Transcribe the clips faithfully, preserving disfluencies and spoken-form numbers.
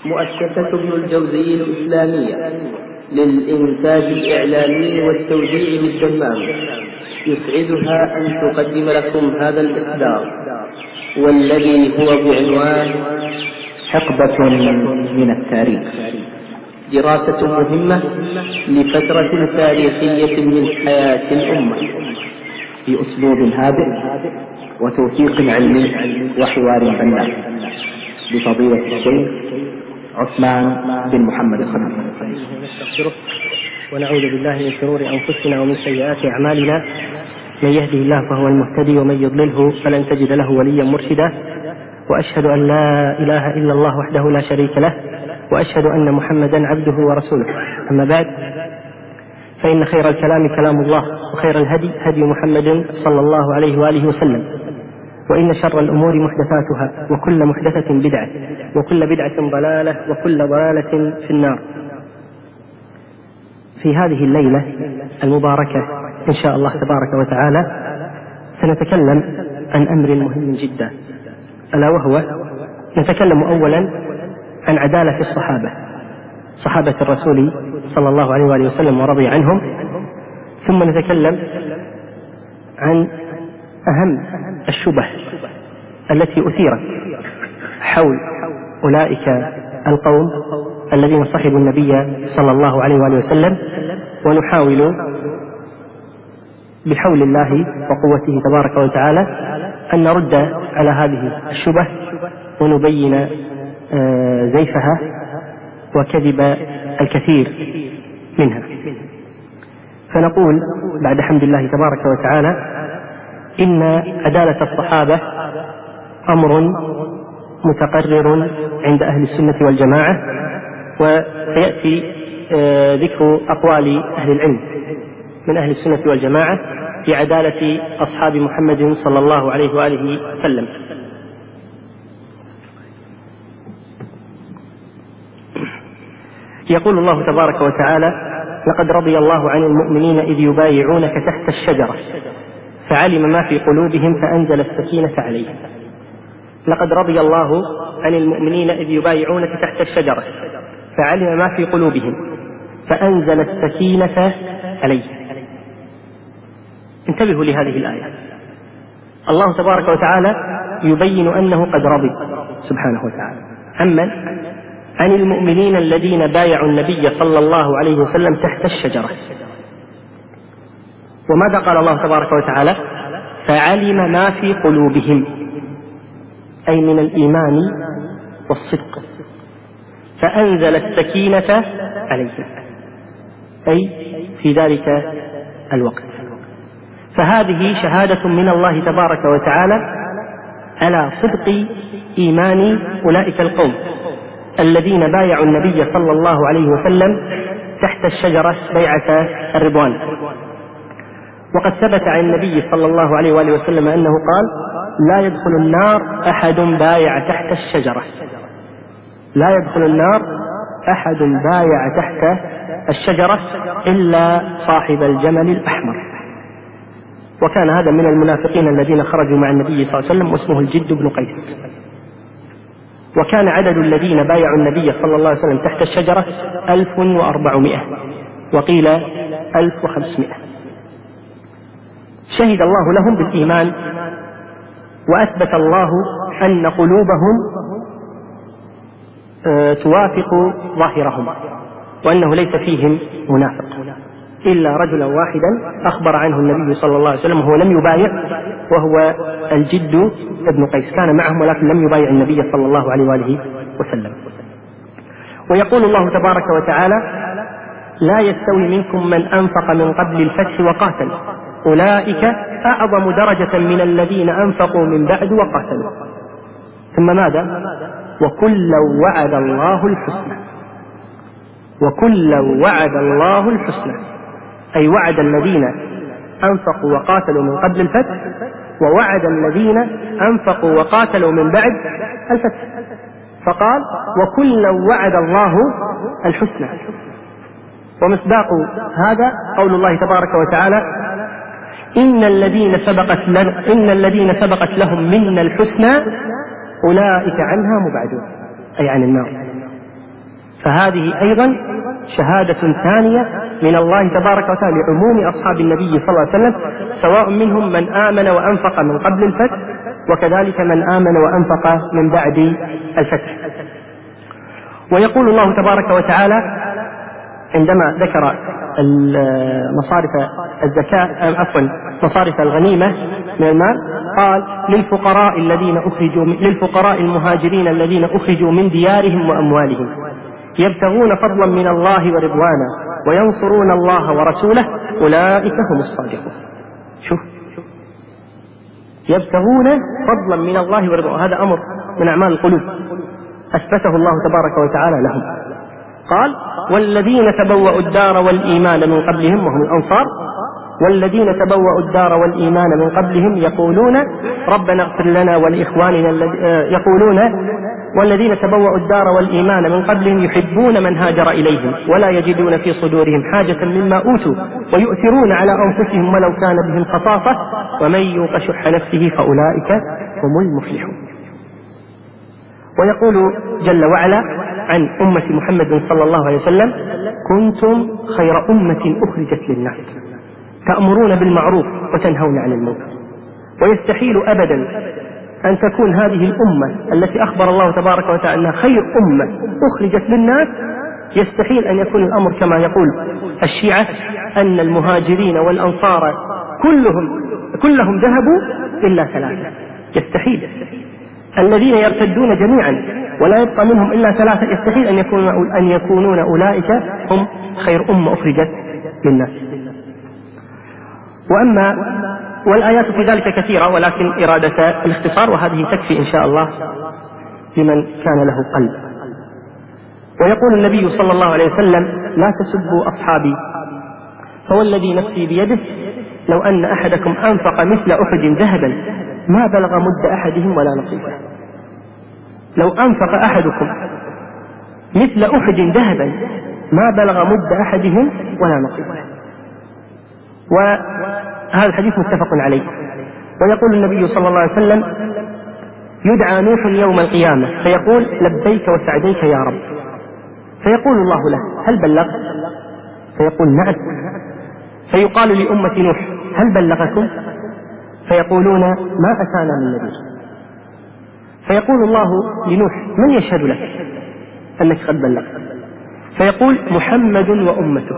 مؤسسة ابن الجوزي الإسلامية للإنتاج الإعلامي والتوزيع بالدمام يسعدها أن تقدم لكم هذا الإصدار، والذي هو بعنوان حقبة من التاريخ، دراسة مهمة لفترة تاريخية من حياة الأمة بأسلوب هادئ وتوثيق علمي وحوار بناء، بفضيلة الشيخ عثمان بن محمد الخميس. نستغفره ونعوذ بالله من شرور أنفسنا ومن سيئات أعمالنا، من يهده الله فهو المهتدي ومن يضلله فلن تجد له وليا مرشدا، وأشهد أن لا إله إلا الله وحده لا شريك له، وأشهد أن محمدا عبده ورسوله. أما بعد، فإن خير الكلام كلام الله، وخير الهدي هدي محمد صلى الله عليه وآله وسلم، وإن شر الأمور محدثاتها، وكل محدثة بدعة، وكل بدعة ضلالة، وكل ضلالة في النار. في هذه الليلة المباركة إن شاء الله تبارك وتعالى سنتكلم عن أمر مهم جدا، ألا وهو نتكلم أولا عن عدالة الصحابة، صحابة الرسول صلى الله عليه وآله وسلم ورضي عنهم، ثم نتكلم عن أهم الشبه التي أثيرت حول أولئك القوم الذين صحبوا النبي صلى الله عليه وآله وسلم، ونحاول بحول الله وقوته تبارك وتعالى أن نرد على هذه الشبه ونبين زيفها وكذب الكثير منها. فنقول بعد حمد الله تبارك وتعالى إن عدالة الصحابة أمر متقرر عند أهل السنة والجماعة، وسيأتي ذكر أقوال أهل العلم من أهل السنة والجماعة في عدالة أصحاب محمد صلى الله عليه وآله وسلم. يقول الله تبارك وتعالى: لقد رضي الله عن المؤمنين إذ يبايعونك تحت الشجرة فعلم ما في قلوبهم فأنزل السكينة عليهم. لقد رضي الله عن المؤمنين إذ يبايعونك تحت الشجرة فعلم ما في قلوبهم فأنزل السكينة عليهم. انتبهوا لهذه الآية. الله تبارك وتعالى يبين أنه قد رضي سبحانه وتعالى عمن؟ عن المؤمنين الذين بايعوا النبي صلى الله عليه وسلم تحت الشجرة. وماذا قال الله تبارك وتعالى؟ فعلم ما في قلوبهم، أي من الإيمان والصدق، فأنزل السكينة عليهم، أي في ذلك الوقت. فهذه شهادة من الله تبارك وتعالى على صدق إيمان أولئك القوم الذين بايعوا النبي صلى الله عليه وسلم تحت الشجرة بيعة الرضوان. وقد ثبت عن النبي صلى الله عليه وآله وسلم أنه قال: لا يدخل النار أحد بايع تحت الشجرة، لا يدخل النار أحد بايع تحت الشجرة إلا صاحب الجمل الأحمر. وكان هذا من المنافقين الذين خرجوا مع النبي صلى الله عليه وسلم، واسمه الجد بن قيس. وكان عدد الذين بايعوا النبي صلى الله عليه وسلم تحت الشجرة ألف وأربعمائة، وقيل ألف وخمسمائة. شهد الله لهم بالإيمان، وأثبت الله أن قلوبهم توافق ظاهرهم، وأنه ليس فيهم منافق إلا رجلا واحدا أخبر عنه النبي صلى الله عليه وسلم وهو لم يبايع، وهو الجد ابن قيس، كان معهم ولكن لم يبايع النبي صلى الله عليه وآله وسلم. ويقول الله تبارك وتعالى: لا يستوي منكم من أنفق من قبل الفتح وقاتل أولئك أعظم درجة من الذين أنفقوا من بعد وقاتلوا. ثم ماذا؟ وكلا وعد الله الحسنى، وكلا وعد الله الحسنى، أي وعد الذين أنفقوا وقاتلوا من قبل الفتح، ووعد الذين أنفقوا وقاتلوا من بعد الفتح، فقال: وكلا وعد الله الحسنى. ومصداق هذا قول الله تبارك وتعالى: إن الذين سبقت لن إن الذين سبقت لهم منا الحسنى أولئك عنها مبعدون، أي عن النار. فهذه أيضا شهادة ثانية من الله تبارك وتعالى لعموم أصحاب النبي صلى الله عليه وسلم، سواء منهم من آمن وأنفق من قبل الفتح وكذلك من آمن وأنفق من بعد الفتح. ويقول الله تبارك وتعالى عندما ذكر مصارف الزكاة عفوا مصارف الغنيمة من المال قال للفقراء الذين أخرجوا للفقراء المهاجرين الذين أخرجوا من ديارهم وأموالهم يبتغون فضلا من الله ورضوانا وينصرون الله ورسوله أولئك هم الصادقون. شوف، يبتغون فضلا من الله ورضوانا، هذا أمر من أعمال القلوب أثبته الله تبارك وتعالى لهم. قال والذين تبوأوا الدار والإيمان من قبلهم وهم الأنصار، والذين تبوأوا الدار والإيمان من قبلهم يقولون ربنا اغفر لنا ولإخواننا يقولون والذين تبوأوا الدار والإيمان من قبلهم يحبون من هاجر إليهم ولا يجدون في صدورهم حاجة مما أوتوا ويؤثرون على أنفسهم ولو كان بهم خصاصة ومن يوق شح نفسه فأولئك هم المفلحون. ويقول جل وعلا عن أمة محمد صلى الله عليه وسلم كنتم خير أمة أخرجت للناس تأمرون بالمعروف وتنهون عن المنكر. ويستحيل أبدا أن تكون هذه الأمة التي أخبر الله تبارك وتعالى أنها خير أمة أخرجت للناس، يستحيل أن يكون الأمر كما يقول الشيعة أن المهاجرين والأنصار كلهم كلهم ذهبوا إلا ثلاثة. يستحيل. الذين يرتدون جميعا ولا يبقى منهم إلا ثلاثة يستحيل أن يكونون أن يكونون أولئك هم خير أمة أخرجت للناس. وأما والآيات في ذلك كثيرة ولكن إرادة الاختصار وهذه تكفي إن شاء الله لمن كان له قلب. ويقول النبي صلى الله عليه وسلم لا تسبوا أصحابي فوالذي نفسي بيده لو أن أحدكم أنفق مثل أحد ذهبا ما بلغ مد أحدهم ولا نصيفه. لو أنفق أحدكم مثل أحد ذهبا ما بلغ مد أحدهم ولا نصيفه. وهذا الحديث متفق عليه. ويقول النبي صلى الله عليه وسلم يدعى نوح يوم القيامة فيقول لبيك وسعديك يا رب، فيقول الله له هل بلغت؟ فيقول نعم. فيقال لأمة نوح هل بلغكم؟ فيقولون ما أتانا من نبي. فيقول الله لنوح من يشهد لك أنك قد بلغت؟ فيقول محمد وأمته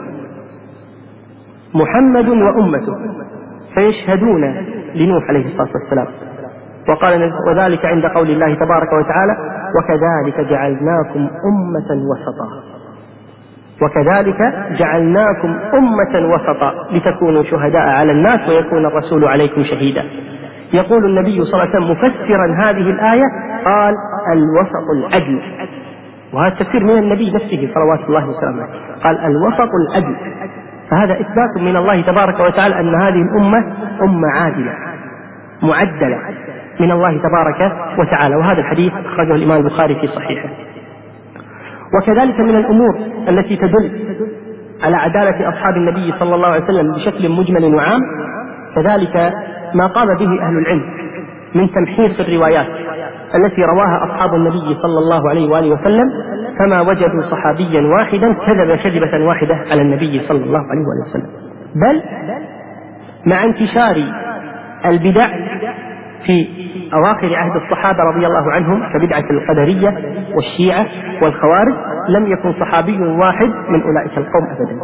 محمد وأمته فيشهدون لنوح عليه الصلاة والسلام. وقال وذلك عند قول الله تبارك وتعالى وكذلك جعلناكم أمة وسطا وكذلك جعلناكم أمة وسطا لتكونوا شهداء على الناس ويكون الرسول عليكم شهيدا. يقول النبي صلى الله عليه وسلم مفسرا هذه الآية قال الوسط العدل، وهذا التفسير من النبي نفسه صلوات الله وسلامه، قال الوسط العدل. فهذا إثبات من الله تبارك وتعالى أن هذه الأمة أمة عادلة معدلة من الله تبارك وتعالى. وهذا الحديث أخرجه الإمام البخاري في صحيحه. وكذلك من الأمور التي تدل على عدالة أصحاب النبي صلى الله عليه وسلم بشكل مجمل وعام كذلك ما قام به أهل العلم من تمحيص الروايات التي رواها أصحاب النبي صلى الله عليه وآله وسلم، فما وجدوا صحابيا واحدا كذب كذبة واحدة على النبي صلى الله عليه وآله وسلم. بل مع انتشار البدع في أواخر عهد الصحابة رضي الله عنهم كبدعة القدرية والشيعة والخوارج لم يكن صحابي واحد من أولئك القوم أبدا.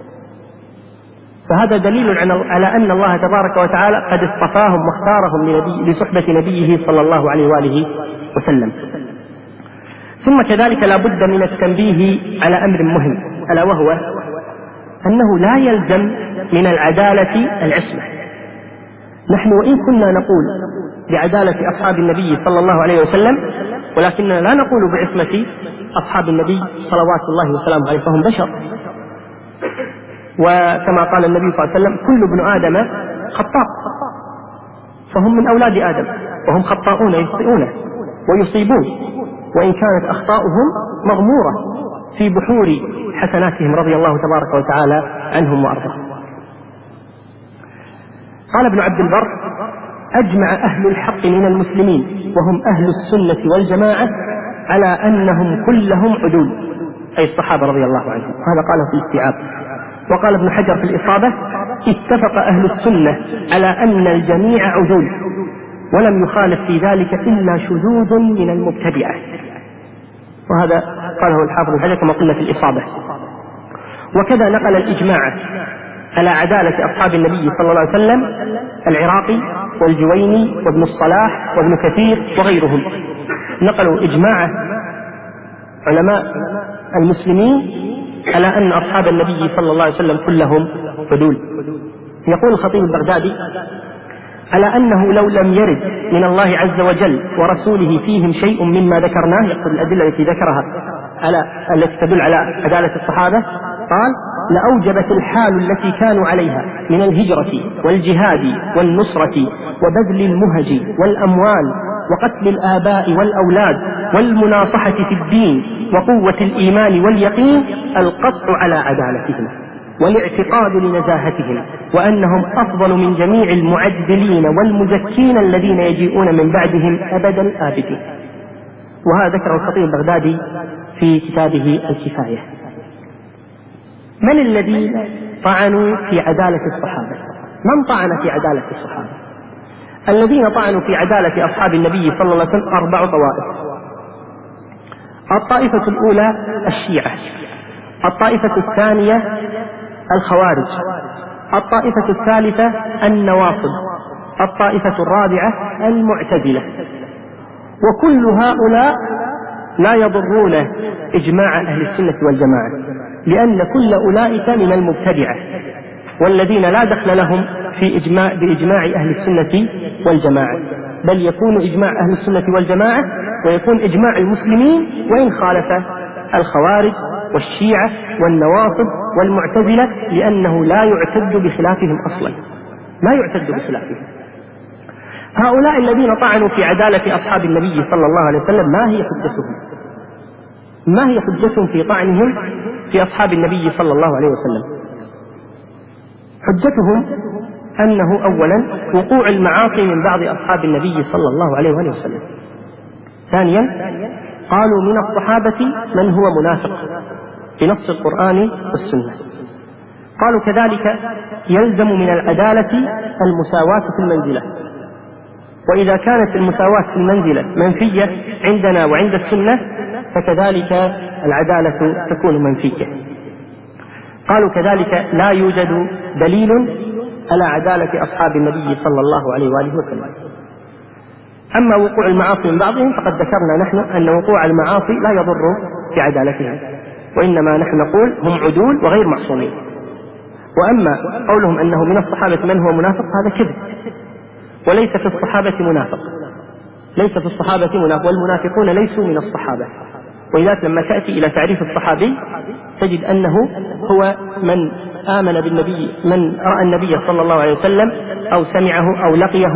فهذا دليل على أن الله تبارك وتعالى قد اصطفاهم واختارهم لنبي لصحبة نبيه صلى الله عليه وآله وسلم. ثم كذلك لا بد من التنبيه على أمر مهم، ألا وهو أنه لا يلزم من العدالة العصمة. نحن وإن كنا نقول بعدالة أصحاب النبي صلى الله عليه وسلم ولكننا لا نقول بعصمة أصحاب النبي صلوات الله وسلامه عليه، فهم بشر. وكما قال النبي صلى الله عليه وسلم كل ابن آدم خطاء، فهم من أولاد آدم وهم خطاؤون يخطئون ويصيبون، وإن كانت أخطاؤهم مغمورة في بحور حسناتهم رضي الله تبارك وتعالى عنهم وأرضاهم. قال ابن عبد البر أجمع أهل الحق من المسلمين وهم أهل السنة والجماعة على أنهم كلهم عدول أي الصحابة رضي الله عنهم. هذا قاله في الاستيعاب. وقال ابن حجر في الإصابة: اتفق أهل السنة على أن الجميع عدول، ولم يخالف في ذلك إلا شذوذ من المبتدعة. وهذا قاله الحافظ ابن حجر كما قلنا في الإصابة. وكذا نقل الإجماع على عدالة أصحاب النبي صلى الله عليه وسلم العراقي والجويني وابن الصلاح وابن كثير وغيرهم، نقلوا إجماع علماء المسلمين على أن أصحاب النبي صلى الله عليه وسلم كلهم عدول. يقول الخطيب البغدادي: على أنه لو لم يرد من الله عز وجل ورسوله فيهم شيء مما ذكرناه، يقصد الأدلة التي ذكرها على التي تدل على عدالة الصحابة، قال: لأوجبت الحال التي كانوا عليها من الهجرة والجهاد والنصرة وبذل المهج والأموال وقتل الآباء والأولاد والمناصحة في الدين وقوة الإيمان واليقين القطع على عدالتهم والاعتقاد لنزاهتهم، وأنهم أفضل من جميع المعدلين والمزكين الذين يجيئون من بعدهم أبد الآبدين. وهذا ذكر الخطيب البغدادي في كتابه الكفاية. من الذين طعنوا في عدالة الصحابة؟ من طعن في عدالة الصحابة؟ الذين طعنوا في عدالة أصحاب النبي صلى الله عليه وسلم أربع طوائف. الطائفة الأولى الشيعة، الطائفة الثانية الخوارج، الطائفة الثالثة النواصب، الطائفة الرابعة المعتزلة. وكل هؤلاء لا يضرون إجماع أهل السنة والجماعة، لأن كل أولئك من المبتدعة والذين لا دخل لهم في إجماع بإجماع أهل السنة والجماعة، بل يكون إجماع أهل السنة والجماعة ويكون إجماع المسلمين وإن خالف الخوارج والشيعة والنواصب والمعتزلة، لأنه لا يعتد بخلافهم أصلا، لا يعتد بخلافهم. هؤلاء الذين طعنوا في عدالة أصحاب النبي صلى الله عليه وسلم ما هي حجتهم؟ ما هي حجتهم في طعنهم في أصحاب النبي صلى الله عليه وسلم؟ حجتهم أنه أولا وقوع المعاصي من بعض أصحاب النبي صلى الله عليه وسلم. ثانيا قالوا من الصحابة من هو منافق بنص القرآن والسنة. قالوا كذلك يلزم من العدالة المساواة في المنزلة، وإذا كانت المساواة في المنزلة منفية عندنا وعند السنة فكذلك العدالة تكون منفية. قالوا كذلك لا يوجد دليل على عدالة أصحاب النبي صلى الله عليه وآله وسلم. أما وقوع المعاصي من بعضهم فقد ذكرنا نحن أن وقوع المعاصي لا يضر في عدالتهم، وإنما نحن نقول هم عدول وغير معصومين. وأما قولهم أنه من الصحابة من هو منافق هذا كذب، وليس في الصحابة منافق، ليس في الصحابة منافق، والمنافقون ليسوا من الصحابة. ولذلك لما تأتي إلى تعريف الصحابي تجد أنه هو من آمن بالنبي، من رأى النبي صلى الله عليه وسلم أو سمعه أو لقيه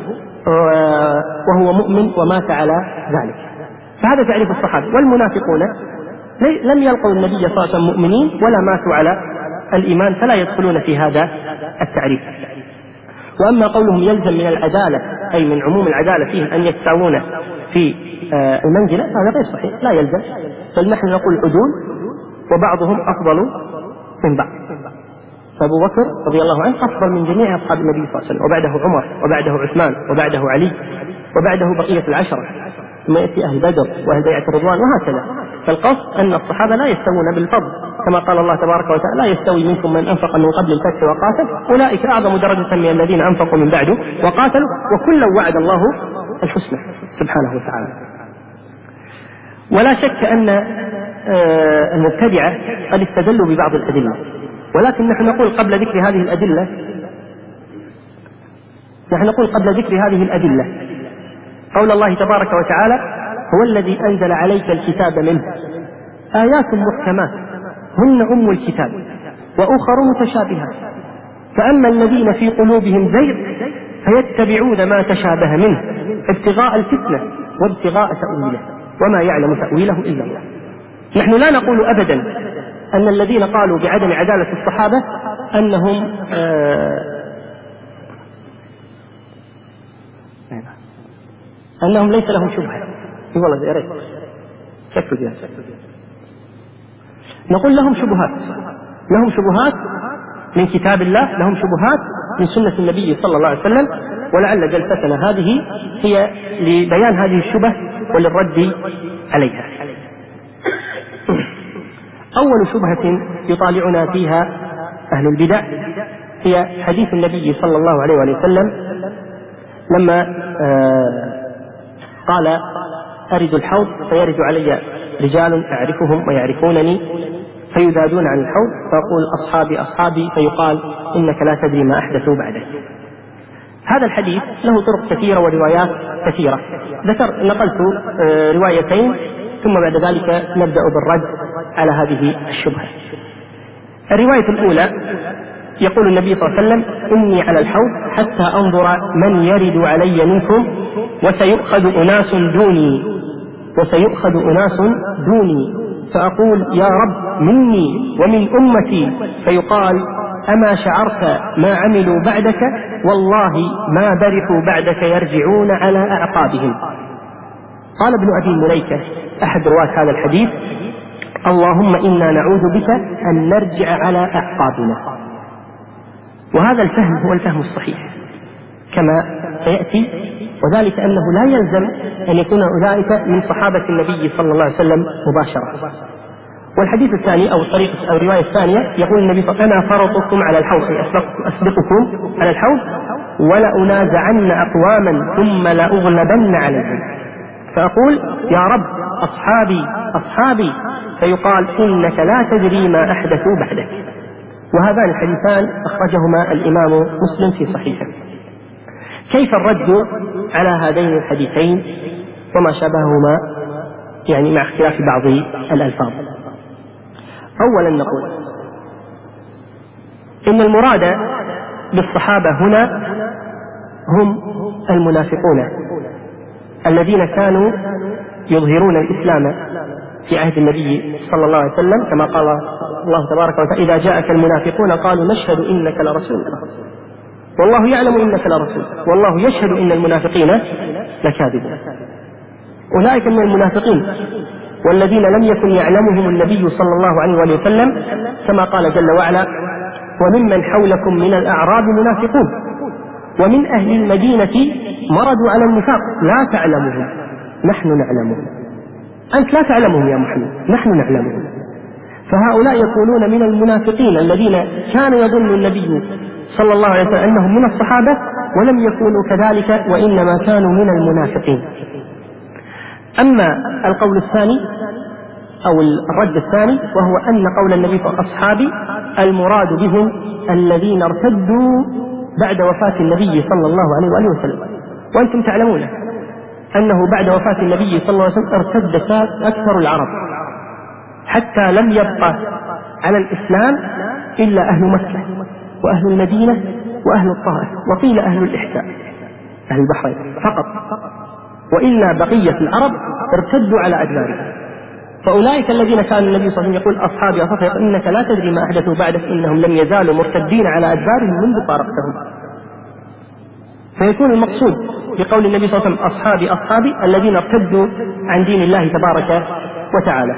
وهو مؤمن ومات على ذلك، فهذا تعريف الصحابة. والمنافقون لم يلقوا النبي صلى الله عليه وسلم مؤمنين ولا ماتوا على الإيمان، فلا يدخلون في هذا التعريف. وأما قولهم يلزم من العدالة أي من عموم العدالة فيهم أن يتساوون في المنزلة، هذا غير صحيح، لا يلزم، بل نحن نقول عدول وبعضهم أفضل من بعض. فأبو بكر رضي الله عنه أفضل من جميع أصحاب النبي صلى الله عليه وسلم، وبعده عمر وبعده عثمان وبعده علي وبعده بقية العشرة، ثم يأتي أهل بدر وأهل بيعة الرضوان وهكذا. فالقصد أن الصحابة لا يستوون بالفضل، كما قال الله تبارك وتعالى: لا يستوي منكم من أنفق من قبل الفتح وقاتل أولئك أعظم درجة من الذين أنفقوا من بعده وقاتلوا وكلا وعد الله الحسنى سبحانه وتعالى. ولا شك أن المبتدعة قد استدلوا ببعض الأدلة، ولكن نحن نقول قبل ذكر هذه الأدلة نحن نقول قبل ذكر هذه الأدلة قول الله تبارك وتعالى: هو الذي أنزل عليك الكتاب منه آيات محكمات هن أم الكتاب وأخر متشابهات، فأما الذين في قلوبهم زيغ فيتبعون ما تشابه منه ابتغاء الفتنة وابتغاء تأويله وما يعلم تأويله إلا الله. نحن لا نقول أبدا أن الذين قالوا بعدم عدالة الصحابة أنهم آه أنهم ليس لهم شبهة. والله يا ريت شكرا جزيلا. نقول لهم شبهات، لهم شبهات من كتاب الله، لهم شبهات من سنة النبي صلى الله عليه وسلم، ولعل جلستنا هذه هي لبيان هذه الشبه وللرد عليها. أول شبهة يطالعنا فيها أهل البدع هي حديث النبي صلى الله عليه وسلم لما قال أرد الحوض فيرد علي رجال أعرفهم ويعرفونني فيذادون عن الحوض فأقول أصحابي أصحابي فيقال إنك لا تدري ما أحدثوا بعدك. هذا الحديث له طرق كثيرة وروايات كثيرة، ذكر نقلت روايتين ثم بعد ذلك نبدأ بالرد على هذه الشبهة. الرواية الأولى يقول النبي صلى الله عليه وسلم إني على الحوض حتى أنظر من يرد علي منكم وسيؤخذ أناس دوني وسيؤخذ أناس دوني فأقول يا رب مني ومن أمتي فيقال أما شعرت ما عملوا بعدك والله ما برحوا بعدك يرجعون على أعقابهم. قال ابن أبي مليكة أحد رواة هذا الحديث اللهم إنا نعوذ بك أن نرجع على أعقابنا. وهذا الفهم هو الفهم الصحيح كما سيأتي، وذلك أنه لا يلزم أن يكون أولئك من صحابة النبي صلى الله عليه وسلم مباشرة. والحديث الثاني أو الطريقة أو الرواية الثانية يقول النبي صلى الله عليه وسلم أنا فرطكم على الحوض أي أسبقكم على الحوض ولأنازعن أقواما ثم لأغلبن عليهم فأقول يا رب أصحابي أصحابي فيقال إنك لا تدري ما أحدثوا بعدك. وهذان الحديثان أخرجهما الإمام مسلم في صحيحه. كيف الرد على هذين الحديثين وما شابههما يعني مع اختلاف بعض الألفاظ؟ أولا نقول إن المراد بالصحابة هنا هم المنافقون الذين كانوا يظهرون الإسلام في عهد النبي صلى الله عليه وسلم كما قال الله تبارك وتعالى إذا جاءك المنافقون قالوا نشهد إنك لرسول الله والله يعلم إنك لرسول والله يشهد إن المنافقين لكاذبون. أولئك من المنافقين والذين لم يكن يعلمهم النبي صلى الله عليه وآله وسلم كما قال جل وعلا وممن حولكم من الأعراب منافقون ومن أهل المدينة مرضوا على النفاق لا تعلمهم نحن نعلمهم. أنت لا تعلمهم يا محمد نحن نعلمهم. فهؤلاء يكونون من المنافقين الذين كان يظن النبي صلى الله عليه وسلم أنهم من الصحابة ولم يكونوا كذلك وإنما كانوا من المنافقين. أما القول الثاني أو الرد الثاني وهو أن قول النبي صلى الله عليه وسلم أصحابي المراد بهم الذين ارتدوا بعد وفاة النبي صلى الله عليه وآله وسلم. وأنتم تعلمون أنه بعد وفاة النبي صلى الله عليه وسلم ارتد أكثر العرب حتى لم يبقى على الإسلام إلا أهل مكة وأهل المدينة وأهل الطائف وقيل أهل الإحساء أهل البحرين فقط، وإلا بقية العرب ارتدوا على أدبارهم. فأولئك الذين كان النبي صلى الله عليه وسلم يقول أصحابي أصحابي إنك لا تدري ما أحدثوا بعدك إنهم لم يزالوا مرتدين على أدبارهم منذ فارقتهم. فيكون المقصود بقول النبي صلى الله عليه وسلم أصحابي أصحابي الذين ارتدوا عن دين الله تبارك وتعالى.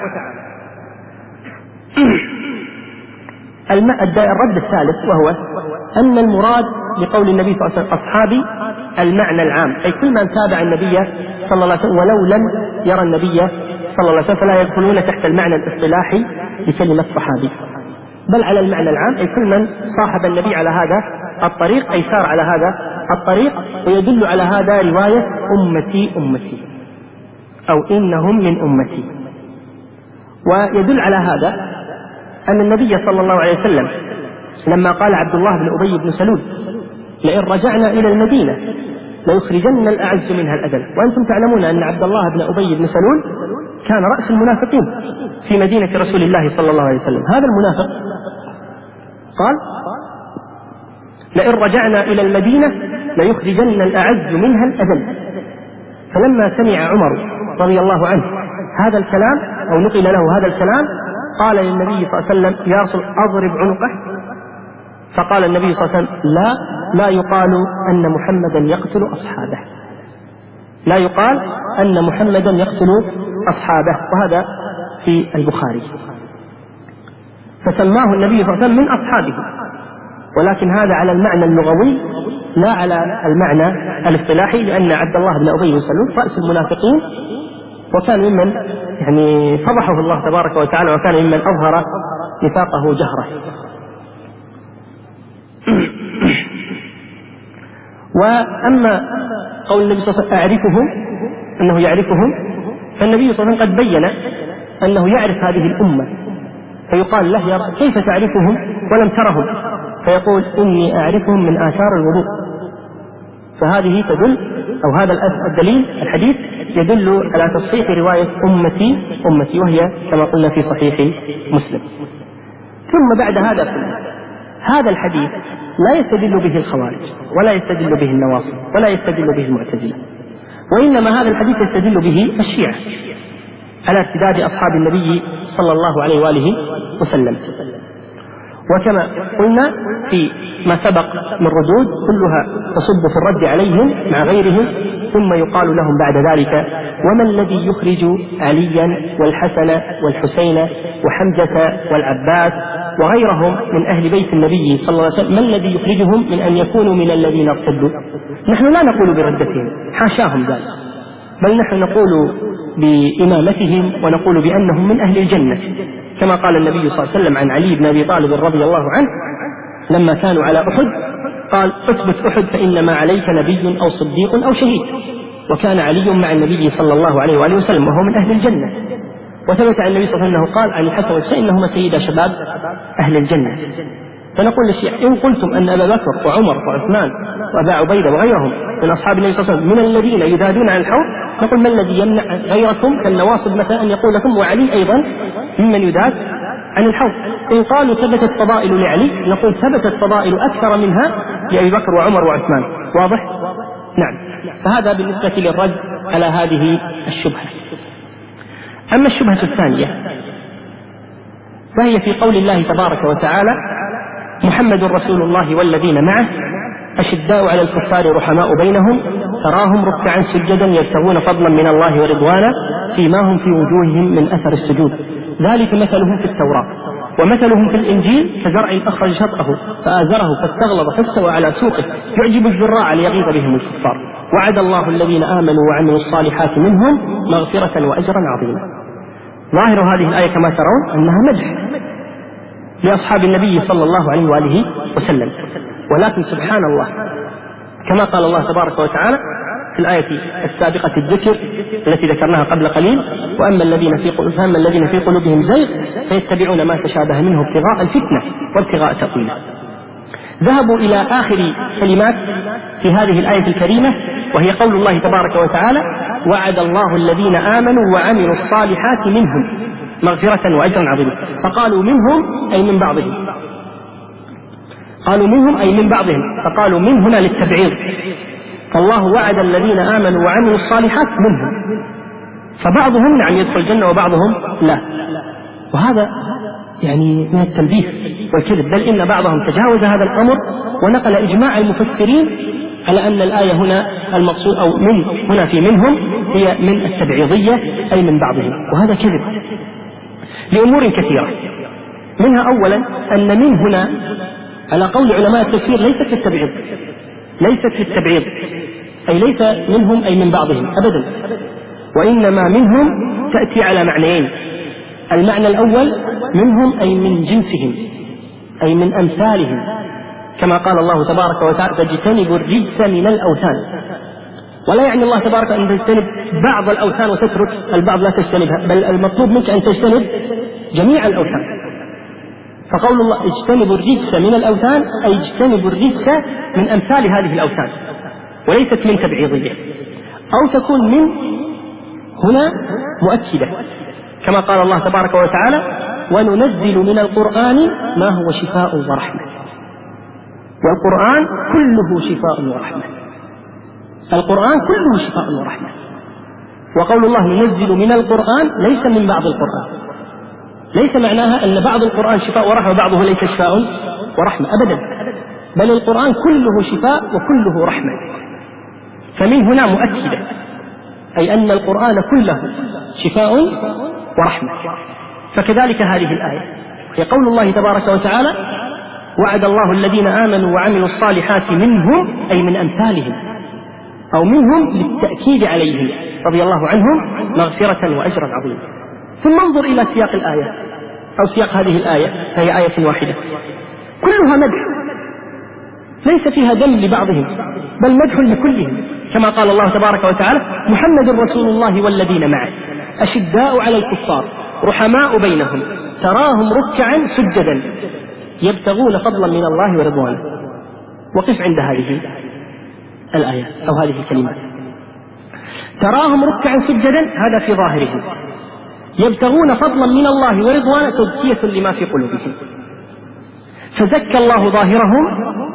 الرد الثالث وهو أن المراد بقول النبي صلى الله عليه وسلم أصحابي المعنى العام أي كل من تابع النبي صلى الله عليه وسلم ولو لم يرى النبي صلى الله عليه وسلم فلا يدخلون تحت المعنى الاصطلاحي لكلمة صحابي بل على المعنى العام أي كل من صاحب النبي على هذا الطريق أي سار على هذا الطريق. ويدل على هذا رواية أمتي أمتي أو إنهم من أمتي. ويدل على هذا أن النبي صلى الله عليه وسلم لما قال عبد الله بن أبي بن سلول لئن رجعنا إلى المدينة ليخرجن الأعز منها الأذل. وأنتم تعلمون أن عبد الله بن أبي بن سلول كان رأس المنافقين في مدينة رسول الله صلى الله عليه وسلم. هذا المنافق قال لئن رجعنا إلى المدينة ليخرجن الأعز منها الأذل. فلما سمع عمر رضي الله عنه هذا الكلام أو نقل له هذا الكلام قال للنبي صلى الله عليه وسلم يا رسول أضرب عنقه. فقال النبي صلى الله عليه وسلم لا لا يقال أن محمدا يقتل أصحابه لا يقال أن محمدا يقتل أصحابه. وهذا في البخاري. فسماه النبي صلى الله عليه وسلم من أصحابه، ولكن هذا على المعنى اللغوي لا على المعنى الاصطلاحي، لأن عبد الله بن أبي بن سلول رأس المنافقين، وكان ممن يعني فضحه الله تبارك وتعالى، وكان ممن أظهر نفاقه جهره. وأما قول النبي صلى الله عليه وسلم أعرفهم، أنه يعرفهم، فالنبي صلى الله عليه وسلم قد بين أنه يعرف هذه الأمة، فيقال له يا رب كيف تعرفهم ولم ترهم؟ فيقول إني أعرفهم من آثار الوضوء. فهذه تدل، أو هذا الدليل الحديث يدل على تصحيح رواية أمتي أمتي، وهي كما قلنا في صحيح مسلم. ثم بعد هذا كله، هذا الحديث لا يستدل به الخوارج، ولا يستدل به النواصب، ولا يستدل به المعتزلة، وإنما هذا الحديث يستدل به الشيعة على ارتداد أصحاب النبي صلى الله عليه وآله وسلم. وكما قلنا في ما سبق من ردود كلها تصب في الرد عليهم مع غيرهم، ثم يقال لهم بعد ذلك: وما الذي يخرج عليا والحسن والحسين وحمزة والعباس وغيرهم من أهل بيت النبي صلى الله عليه وسلم، ما الذي يخرجهم من أن يكونوا من الذين ارتدوا؟ نحن لا نقول بردتهم، حاشاهم ذلك، بل نحن نقول بإمامتهم، ونقول بأنهم من أهل الجنة، كما قال النبي صلى الله عليه وسلم عن علي بن أبي طالب رضي الله عنه لما كانوا على أحد قال: اثبت أحد فإنما عليك نبي أو صديق أو شهيد. وكان علي مع النبي صلى الله عليه وآله وسلم وهو من أهل الجنة. وثبت عن النبي صلى الله عليه وسلم قال عن الحسن والحسين إنهما سيدا شباب أهل الجنة. فنقول للشيعة: إن قلتم أن أبا بكر وعمر وعثمان وأبا عبيدة وغيرهم من أصحاب النبي صلى الله عليه وسلم من الذين يذادون عن الحوض، نقول: ما الذي يمنع غيركم كالنواصب مثلا أن يقول لكم وعلي أيضا ممن يذاد عن الحوض؟ إن قالوا ثبتت فضائل لعلي، نقول: ثبتت فضائل أكثر منها لأبي بكر وعمر وعثمان. واضح؟ نعم. فهذا بالنسبة للرد على هذه الشبهة. أما الشبهة الثانية فهي في قول الله تبارك وتعالى: محمد رسول الله والذين معه أشداء على الكفار رحماء بينهم تراهم ركعا سجدا يبتغون فضلا من الله ورضوانا سيماهم في وجوههم من أثر السجود ذلك مثلهم في التوراة ومثلهم في الإنجيل كزرع أخرج شطأه فآزره فاستغلظ فاستوى على سوقه يعجب الزراع ليغيظ بهم الكفار وعد الله الذين آمنوا وعملوا الصالحات منهم مغفرة وأجرا عظيما. ظاهر هذه الآية كما ترون أنها مدح لأصحاب النبي صلى الله عليه وآله وسلم، ولكن سبحان الله كما قال الله تبارك وتعالى في الآية السابقة الذكر التي ذكرناها قبل قليل: وأما الذين في قلوبهم الذين في قلوبهم زيغ فيتبعون ما تشابه منه ابتغاء الفتنة وابتغاء تأويله. ذهبوا إلى آخر كلمات في هذه الآية الكريمة وهي قول الله تبارك وتعالى: وعد الله الذين آمنوا وعملوا الصالحات منهم مغفرة وأجرا عظيما. فقالوا منهم أي من بعضهم، قالوا منهم أي من بعضهم، فقالوا من هنا للتبعيض، فالله وعد الذين آمنوا وعملوا الصالحات منهم، فبعضهم نعم يدخل الجنة وبعضهم لا. وهذا يعني من التلبيس والكذب، بل إن بعضهم تجاوز هذا الأمر ونقل إجماع المفسرين على أن الآية هنا المقصود أو من هنا في منهم هي من التبعيضية أي من بعضهم، وهذا كذب لأمور كثيرة. منها أولا أن من هنا على قول علماء التفسير ليست في التبعيض، ليست في التبعيض أي ليس منهم أي من بعضهم أبدا، وإنما منهم تأتي على معنيين: المعنى الأول منهم أي من جنسهم أي من أمثالهم، كما قال الله تبارك وتعالى: فاجتنبوا الرجس من الأوثان. ولا يعني الله تبارك أن تجتنب بعض الأوثان وتترك البعض لا تجتنبها، بل المطلوب منك أن تجتنب جميع الأوثان. فقول الله اجتنبوا الرجس من الأوثان أي اجتنبوا الرجس من أمثال هذه الأوثان، وليست من تبعيضية. أو تكون من هنا مؤكدة كما قال الله تبارك وتعالى: وننزل من القرآن ما هو شفاء ورحمة. والقرآن كله شفاء ورحمة، القرآن كله شفاء ورحمة. وقول الله ننزل من القرآن ليس من بعض القرآن، ليس معناها أن بعض القرآن شفاء ورحمة وبعضه ليس شفاء ورحمة أبدا، بل القرآن كله شفاء وكله رحمة. فمن هنا مؤكدة أي أن القرآن كله شفاء ورحمة. فكذلك هذه الآية هي قول الله تبارك وتعالى: وعد الله الذين آمنوا وعملوا الصالحات منهم، أي من أمثالهم، أو منهم للتأكيد عليهم رضي الله عنهم مغفرة وأجرا عظيما. ثم انظر إلى سياق الآية أو سياق هذه الآية، فهي آية واحدة كلها مدح، ليس فيها ذم لبعضهم بل مدح لكلهم، كما قال الله تبارك وتعالى: محمد رسول الله والذين معه أشداء على الكفار رحماء بينهم تراهم ركعا سجدا يبتغون فضلا من الله ورضوانه. وقف عند هذه الآية أو هذه الكلمات: تراهم ركعا سجدا، هذا في ظاهرهم، يبتغون فضلا من الله ورضوانه، تزكية لما في قلوبهم. فزكى الله ظاهرهم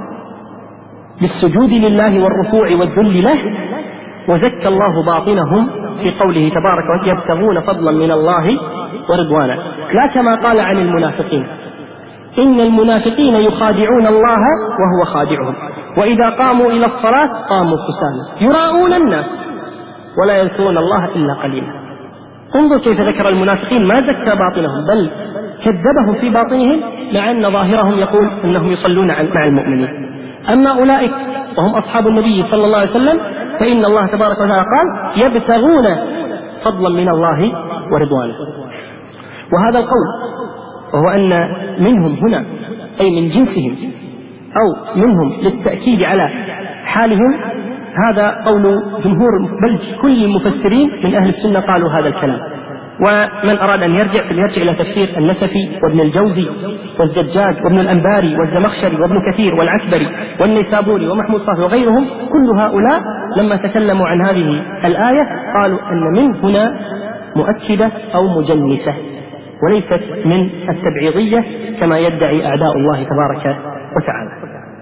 بالسجود لله والركوع والذل له، وزكى الله باطنهم في قوله تبارك وتعالى: يبتغون فضلا من الله ورضوانه، لا كما قال عن المنافقين: إن المنافقين يخادعون الله وهو خادعهم وإذا قاموا إلى الصلاة قاموا كسالى يراءون الناس ولا يذكرون الله إلا قليلا. انظر كيف ذكر المنافقين، ما زكى باطنهم بل كذبهم في باطنهم، مع أن ظاهرهم يقول أنهم يصلون مع المؤمنين. أما أولئك وهم أصحاب النبي صلى الله عليه وسلم فإن الله تبارك وتعالى قال: يبتغون فضلا من الله ورضوانه. وهذا القول، وهو أن منهم هنا أي من جنسهم أو منهم للتأكيد على حالهم، هذا قول جمهور بل كل المفسرين من أهل السنة قالوا هذا الكلام. ومن أراد أن يرجع فليرجع إلى تفسير النسفي وابن الجوزي والزجاج وابن الأنباري والزمخشري وابن كثير والعكبري والنيسابوري ومحمود صافي وغيرهم. كل هؤلاء لما تكلموا عن هذه الآية قالوا أن من هنا مؤكدة أو مجنسة، وليست من التبعيضية كما يدعي أعداء الله تبارك وتعالى.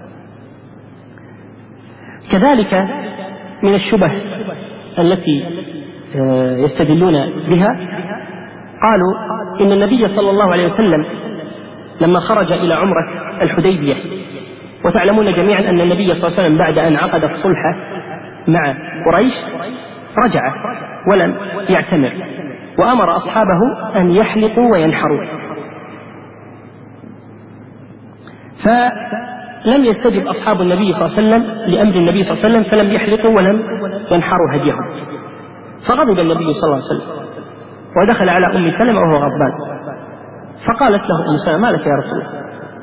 كذلك من الشبه التي يستدلون بها قالوا إن النبي صلى الله عليه وسلم لما خرج إلى عمرة الحديبية، وتعلمون جميعا أن النبي صلى الله عليه وسلم بعد أن عقد الصلح مع قريش رجع ولم يعتمر، وأمر أصحابه أن يحلقوا وينحروا، فلم يستجب أصحاب النبي صلى الله عليه وسلم لأمر النبي صلى الله عليه وسلم فلم يحلقوا ولم ينحروا هديهم. فغضب النبي صلى الله عليه وسلم ودخل على أم سلمة وهو غضبان، فقالت له أم سلمة: ما لك يا رسول الله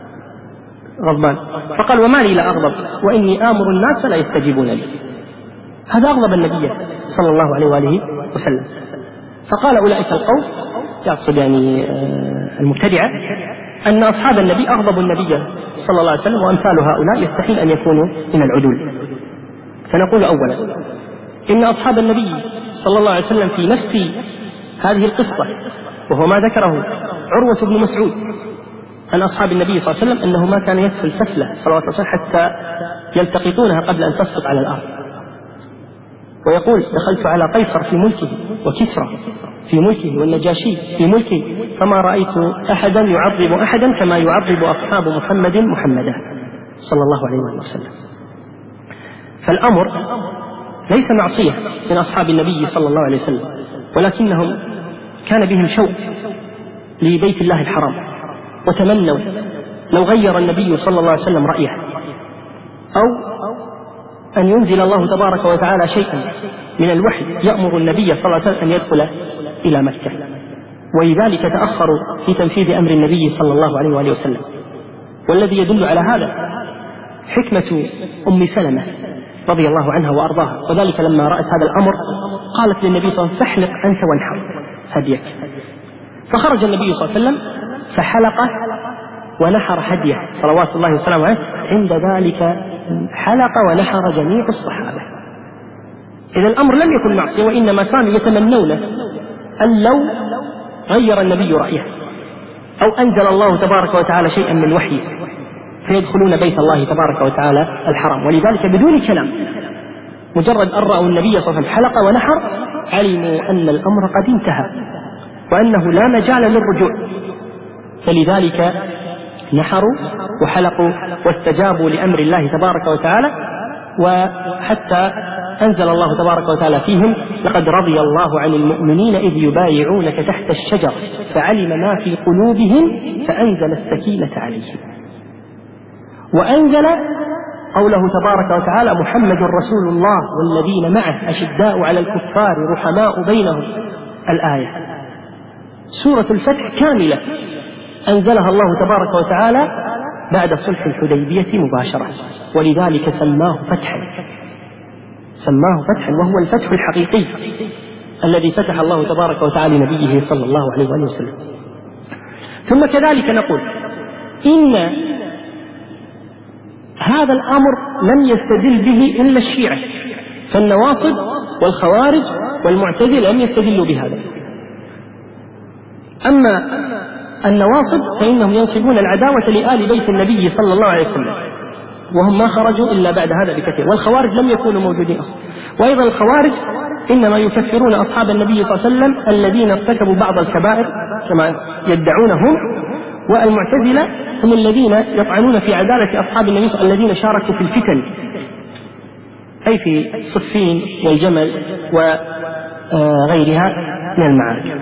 غضبان؟ فقال: وما لي لا أغضب وإني آمر الناس فلا يستجيبون لي. هذا أغضب النبي صلى الله عليه وآله وسلم. فقال أولئك القوم، يقصد يعني المبتدعة، أن أصحاب النبي أغضبوا النبي صلى الله عليه وسلم، وأمثال هؤلاء يستحيل أن يكونوا من العدول. فنقول أولا إن أصحاب النبي صلى الله عليه وسلم في نفس هذه القصة، وهو ما ذكره عروة بن مسعود عن أصحاب النبي صلى الله عليه وسلم أنه ما كان يدخل فتلة صلوات الله وسلم حتى يلتقطونها قبل أن تسقط على الأرض. ويقول: دخلت على قيصر في ملكه وكسرى في ملكه والنجاشي في ملكه فما رأيت أحدا يعظم أحدا كما يعظم أصحاب محمد محمدا صلى الله عليه وسلم. فالأمر ليس معصية من أصحاب النبي صلى الله عليه وسلم، ولكنهم كان بهم شوق لبيت الله الحرام، وتمنوا لو غير النبي صلى الله عليه وسلم رأيه، أو أن ينزل الله تبارك وتعالى شيئا من الوحي يأمر النبي صلى الله عليه وسلم أن يدخل إلى مكة. ولذلك تأخروا في تنفيذ أمر النبي صلى الله عليه وآله وسلم. والذي يدل على هذا حكمة أم سلمة رضي الله عنها وأرضاها، وذلك لما رأت هذا الأمر قالت للنبي صلى الله عليه وسلم: فاحلق أنت وانحر هديك. فخرج النبي صلى الله عليه وسلم فحلق ونحر هديه صلوات الله وسلامه عليه. عند ذلك حلق ونحر جميع الصحابة. إذا الأمر لم يكن معصية، وإنما كانوا يتمنون أن لو غير النبي رأيه أو أنزل الله تبارك وتعالى شيئا من وحيه فيدخلون بيت الله تبارك وتعالى الحرام. ولذلك بدون كلام، مجرد أن رأوا النبي صلى الله عليه وسلم حلق ونحر علموا أن الأمر قد انتهى وأنه لا مجال للرجوع، فلذلك نحروا وحلقوا واستجابوا لأمر الله تبارك وتعالى، وحتى فأنزل الله تبارك وتعالى فيهم: لقد رضي الله عن المؤمنين إذ يبايعونك تحت الشجر فعلم ما في قلوبهم فأنزل السكينة عليهم. وأنزل قوله تبارك وتعالى: محمد رسول الله والذين معه أشداء على الكفار رحماء بينهم، الآية. سورة الفتح كاملة أنزلها الله تبارك وتعالى بعد صلح الحديبية مباشرة، ولذلك سماه فتحا، سماه فتحا، وهو الفتح الحقيقي الذي فتح الله تبارك وتعالى لنبيه صلى الله عليه وآله وسلم. ثم كذلك نقول إن هذا الأمر لم يستدل به إلا الشيعة، فالنواصب والخوارج والمعتزلة لم يستدلوا بهذا. أما النواصب فإنهم ينصبون العداوة لآل بيت النبي صلى الله عليه وسلم، وهم ما خرجوا إلا بعد هذا بكثير، والخوارج لم يكونوا موجودين أصلا. وأيضا الخوارج إنما يكفرون أصحاب النبي صلى الله عليه وسلم الذين ارتكبوا بعض الكبائر كما يدعونهم، والمعتزلة هم الذين يطعنون في عدالة أصحاب النبي صلى الله عليه وسلم الذين شاركوا في الفتن، أي في صفين والجمل وغيرها من المعارك.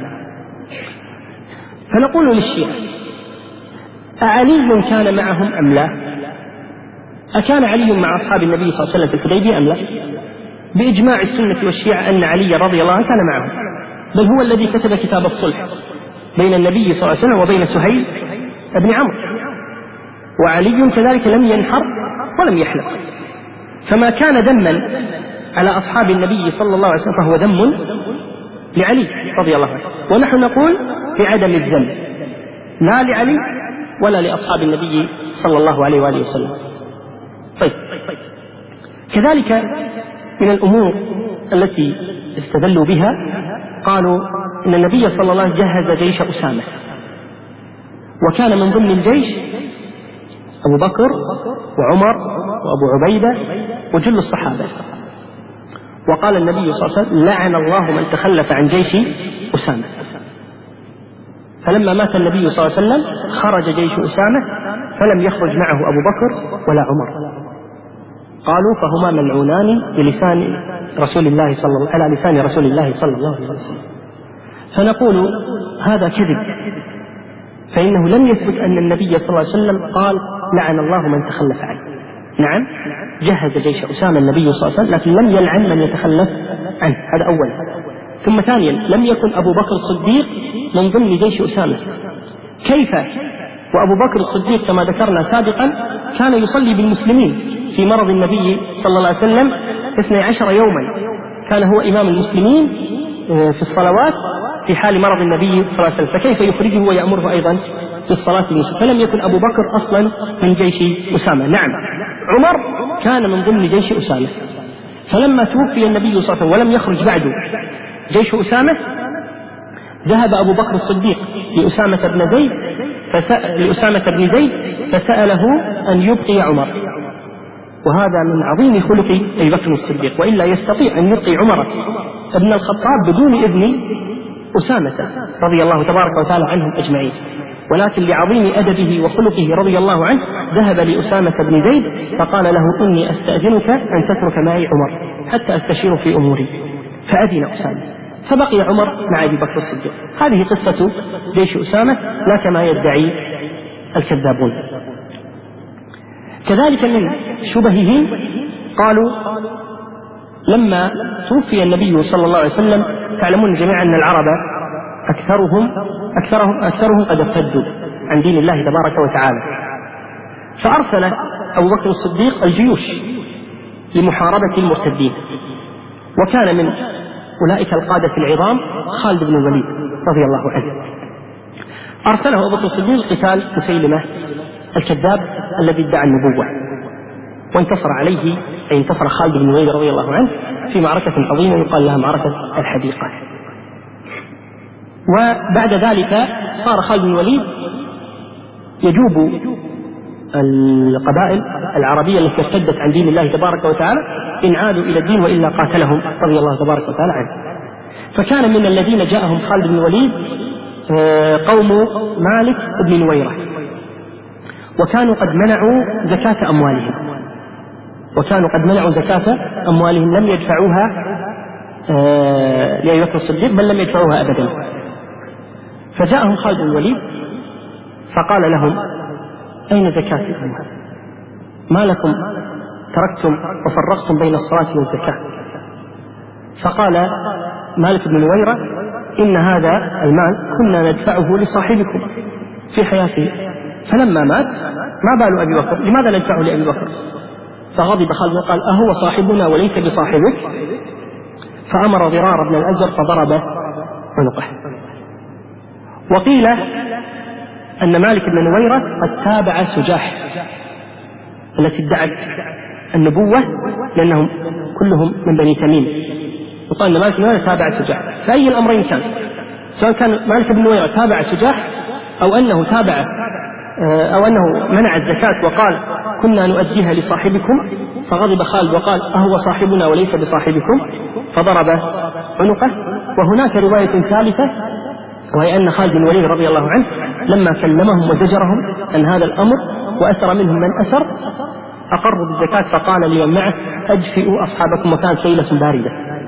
فنقول للشيعة: أعلي كان معهم أم لا؟ أكان علي مع أصحاب النبي صلى الله عليه وسلم في الحديبية أم لا؟ بإجماع السنة والشيعة أن علي رضي الله عنه كان معهم، بل هو الذي كتب كتاب الصلح بين النبي صلى الله عليه وسلم وبين سهيل بن عمرو، وعلي كذلك لم ينحر ولم يحلق، فما كان دما على أصحاب النبي صلى الله عليه وسلم فهو دم لعلي رضي الله عنه، ونحن نقول بعدم الذنب لا لعلي ولا لأصحاب النبي صلى الله عليه وآله وسلم. طيب، كذلك من الأمور التي استدلوا بها قالوا إن النبي صلى الله عليه وسلم جهز جيش أسامة، وكان من ضمن الجيش أبو بكر وعمر وأبو عبيدة وجل الصحابة. وقال النبي صلى الله عليه وسلم: لعن الله من تخلف عن جيش أسامة. فلما مات النبي صلى الله عليه وسلم خرج جيش أسامة فلم يخرج معه أبو بكر ولا عمر، قالوا فهما ملعونان بلسان رسول الله صلى الله على لسان رسول الله صلى الله عليه وسلم. فنقول هذا كذب، فإنه لم يثبت أن النبي صلى الله عليه وسلم قال لعن الله من تخلف عنه. نعم، جهز جيش أسامة النبي صلى الله عليه وسلم، لكن لم يلعن من يتخلف عنه، هذا أولا. ثم ثانيا، لم يكن أبو بكر الصديق من ضمن جيش أسامة. كيف وأبو بكر الصديق كما ذكرنا سابقا كان يصلي بالمسلمين في مرض النبي صلى الله عليه وسلم اثني عشر يوما، كان هو إمام المسلمين في الصلوات في حال مرض النبي صلى الله عليه وسلم، فكيف يخرجه ويأمره أيضا بالصلاة المسلمين؟ فلم يكن أبو بكر أصلا من جيش أسامة. نعم، عمر كان من ضمن جيش أسامة، فلما توفي النبي صلى الله عليه وسلم ولم يخرج بعده جيش أسامة ذهب أبو بكر الصديق لأسامة بن زيد فسأل لأسامة بن زيد فسأله أن يبقي عمر، وهذا من عظيم خلق أبي بكر الصديق، وإلا يستطيع أن يبقي عمر ابن الخطاب بدون إذن أسامة رضي الله تبارك وتعالى عنهم أجمعين، ولكن لعظيم أدبه وخلقه رضي الله عنه ذهب لأسامة بن زيد فقال له: إني أستأذنك أن تترك معي عمر حتى أستشير في أموري، فأذن أسامة، فبقي عمر مع أبي بكر الصديق. هذه قصة جيش أسامة لا كما يدعي الكذابون. كذلك من شبههم قالوا لما توفي النبي صلى الله عليه وسلم، تعلمون جميعا أن العرب أكثرهم أكثرهم أكثرهم قد ارتدوا عن دين الله تبارك وتعالى، فأرسل أبو بكر الصديق الجيوش لمحاربة المرتدين، وكان من أولئك القادة العظام خالد بن الوليد رضي الله عنه. أرسله أبو بكر الصديق لقتال مسيلمة الكذاب الذي ادعى النبوة، وانتصر عليه، أي انتصر خالد بن الوليد رضي الله عنه في معركة عظيمة يقال لها معركة الحديقة. وبعد ذلك صار خالد بن الوليد يجوب القبائل العربية التي ارتدت عن دين الله تبارك وتعالى إن عادوا إلى الدين وإلا قاتلهم رضي الله تبارك وتعالى عنه. فكان من الذين جاءهم خالد بن الوليد قوم مالك بن نويرة، وكانوا قد منعوا زكاة أموالهم، وكانوا قد منعوا زكاة أموالهم لم يدفعوها لأبي بكر الصديق بل لم يدفعوها أبدا. فجاءهم خالد بن الوليد فقال لهم: أين زكاة الأموال؟ ما لكم تركتم وفرقتم بين الصلاة والزكاة؟ فقال مالك بن نويرة: إن هذا المال كنا ندفعه لصاحبكم في حياته، فلما مات ما بال أبي بكر، لماذا ندفعه لأبي بكر؟ فغضب خالد وقال: أهو صاحبنا وليس بصاحبك؟ فأمر ضرار بن الأزرق فضرب عنقه. وقيل أن مالك بن نويرة قد تابع سجاح التي ادعت النبوة، لأنهم كلهم من بني تميم، وقال أن مالك بن نويرة تابع سجاح. فأي الأمرين كان، سواء كان مالك بن نويرة تابع سجاح أو أنه تابع أو أنه منع الزكاة وقال كنا نؤديها لصاحبكم، فغضب خالد وقال: أهو صاحبنا وليس بصاحبكم؟ فضرب عنقه. وهناك رواية ثالثة، وهي أن خالد بن الوليد رضي الله عنه لما كلمهم وزجرهم عن هذا الأمر وأسر منهم من أسر أقروا بالزكاة، فقال لمن معه: أدفئوا أصحابكم. وكانت ليلة باردة،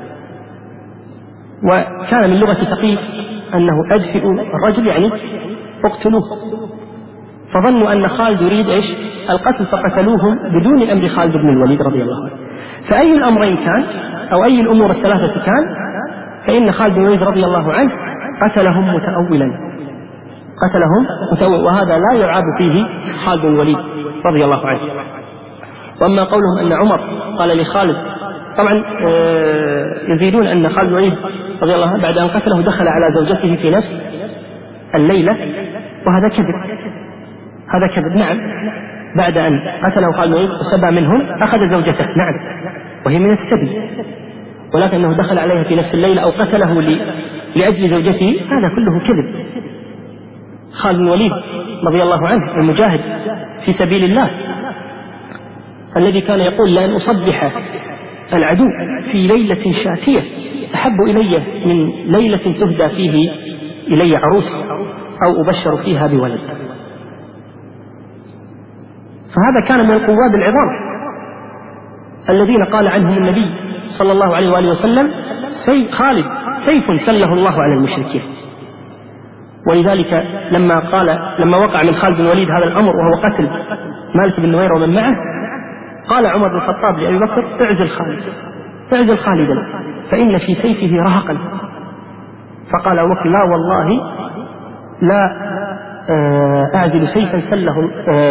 وكان من لغة ثقيف أنه أدفئوا الرجل يعني اقتلوه، فظنوا أن خالد يريد إيش؟ القتل، فقتلوهم بدون أمر خالد بن الوليد رضي الله عنه. فأي الأمرين كان أو أي الأمور الثلاثة كان، فإن خالد بن الوليد رضي الله عنه قتلهم متأولا، قتلهم متأولا، وهذا لا يعاب فيه خالد بن الوليد رضي الله عنه. وأما قولهم أن عمر قال لخالد، طبعا يزيدون أن خالد بن الوليد رضي الله عنه بعد أن قتله دخل على زوجته في نفس الليلة، وهذا كذب، هذا كذب. نعم، بعد أن قتله خالد بن الوليد وسبى منهم أخذ زوجته، نعم، وهي من السبي، ولكنه دخل عليها في نفس الليلة أو قتله لأجل زوجته، هذا كله كذب. خالد بن الوليد رضي الله عنه المجاهد في سبيل الله الذي كان يقول: لأن أصبح العدو في ليلة شاتية أحب إلي من ليلة تهدى فيه إلي عروس أو أبشر فيها بولد. فهذا كان من القواد العظام الذين قال عنهم النبي صلى الله عليه وآله وسلم: سيف خالد سيف سله الله على المشركين. ولذلك لما قال لما وقع من خالد بن الوليد هذا الأمر وهو قتل مالك بن نويرة ومن معه، قال عمر بن الخطاب لأبي بكر: اعزل خالد، اعزل خالدا فإن في سيفه رهقا. فقال أبو بكر: لا والله لا أعزل سيفا سله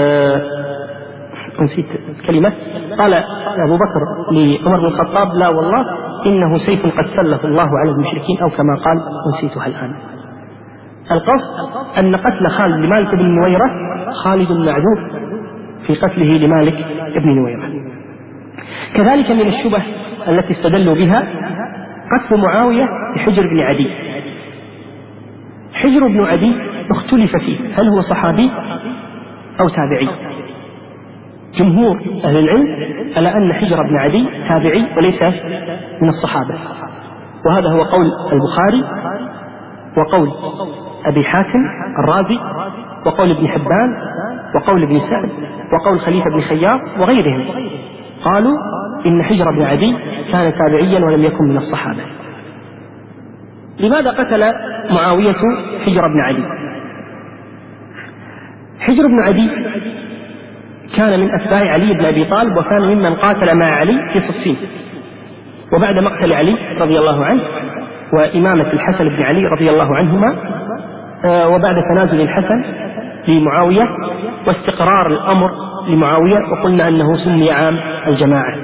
نسيت الكلمة. قال أبو بكر لعمر بن الخطاب: لا والله إنه سيف قد سله الله على المشركين، أو كما قال نسيتها الآن. القصد أن قتل خالد لمالك بن نويرة خالد معذور في قتله لمالك بن نويرة. كذلك من الشبه التي استدلوا بها قتل معاوية لحجر بن عدي. حجر بن عدي اختلف فيه هل هو صحابي أو تابعي. جمهور أهل العلم على أن حجر بن عدي تابعي وليس من الصحابة، وهذا هو قول البخاري وقول أبي حاتم الرازي وقول ابن حبان وقول ابن سعد وقول خليفة بن خياط وغيرهم، قالوا إن حجر بن عدي كان تابعيا ولم يكن من الصحابة. لماذا قتل معاوية حجر بن عدي؟ حجر بن عدي كان من أتباع علي بن أبي طالب، وكان ممن قاتل مع علي في صفين. وبعد مقتل علي رضي الله عنه وإمامة الحسن بن علي رضي الله عنهما، وبعد تنازل الحسن لمعاوية واستقرار الأمر لمعاوية، وقلنا أنه سمي عام الجماعة،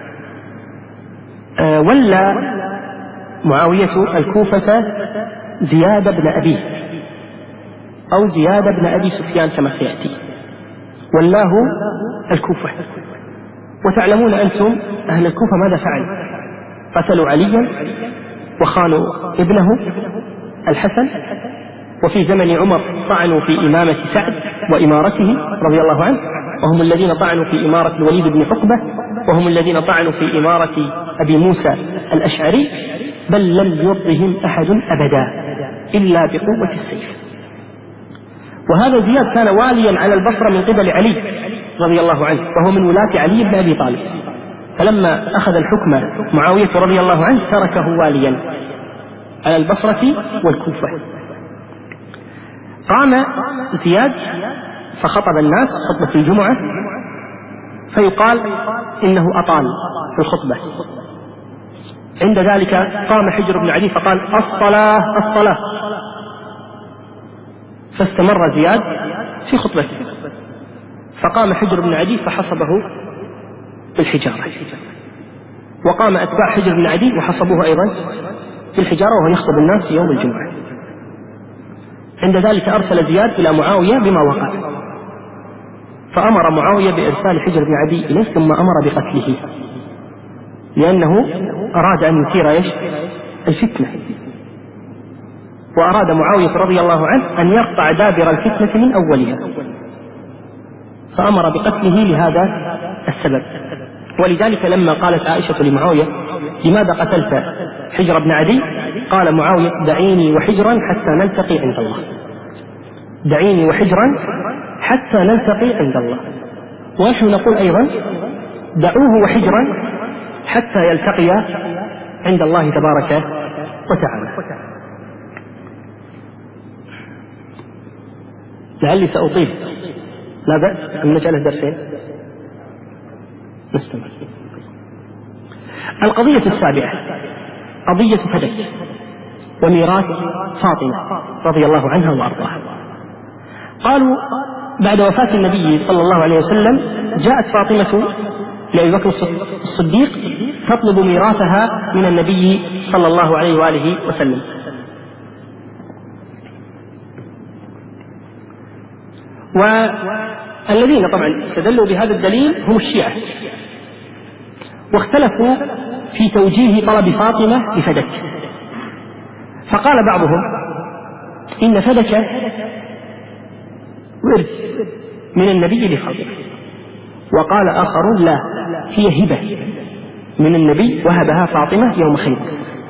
ولى معاوية الكوفة زياد بن أبيه أو زياد بن أبي سفيان كما سيأتي، ولاه الكوفة. وتعلمون أنتم أهل الكوفة ماذا فعل؟ قتلوا عليا وخانوا ابنه الحسن، وفي زمن عمر طعنوا في إمامة سعد وإمارته رضي الله عنه، وهم الذين طعنوا في إمارة الوليد بن عقبة، وهم الذين طعنوا في إمارة أبي موسى الأشعري، بل لم يرضهم أحد أبدا إلا بقوة السيف. وهذا زياد كان واليا على البصرة من قبل علي رضي الله عنه، وهو من ولاة علي بن أبي طالب، فلما أخذ الحكم معاوية رضي الله عنه تركه واليا على البصرة والكوفة. قام زياد فخطب الناس خطبة الجمعة، فيقال إنه أطال في الخطبة. عند ذلك قام حجر بن عدي فقال الصلاة الصلاة، فاستمر زياد في خطبته، فقام حجر بن عدي فحصبه بالحجارة، وقام أتباع حجر بن عدي وحصبوه أيضا بالحجارة وهو يخطب الناس في يوم الجمعة. عند ذلك أرسل زياد إلى معاوية بما وقع، فأمر معاوية بإرسال حجر بن عدي إليه ثم أمر بقتله، لأنه أراد أن يثير إيش؟ الفتنة، وأراد معاوية رضي الله عنه أن يقطع دابر الفتنة من أولها، فأمر بقتله لهذا السبب. ولذلك لما قالت عائشة لمعاوية لماذا قتلت حجر بن عدي؟ قال معاوية دعيني وحجرا حتى نلتقي عند الله، دعيني وحجرا حتى نلتقي عند الله. ونحن نقول أيضا دعوه وحجرا حتى يلتقيا عند الله تبارك وتعالى. لعلي سأطيل، لا بأس أن نجعله درسين نستمر. القضية السابعة قضية فدك وميراث فاطمة رضي الله عنها وأرضاها. قالوا بعد وفاة النبي صلى الله عليه وسلم جاءت فاطمة لأبي بكر الصديق تطلب ميراثها من النبي صلى الله عليه وآله وسلم، والذين طبعا استدلوا بهذا الدليل هم الشيعة، واختلفوا في توجيه طلب فاطمة لفدك. فقال بعضهم إن فدك ورث من النبي لفاطمة، وقال آخرون لا، هي هبة من النبي وهبها فاطمة يوم خيبر.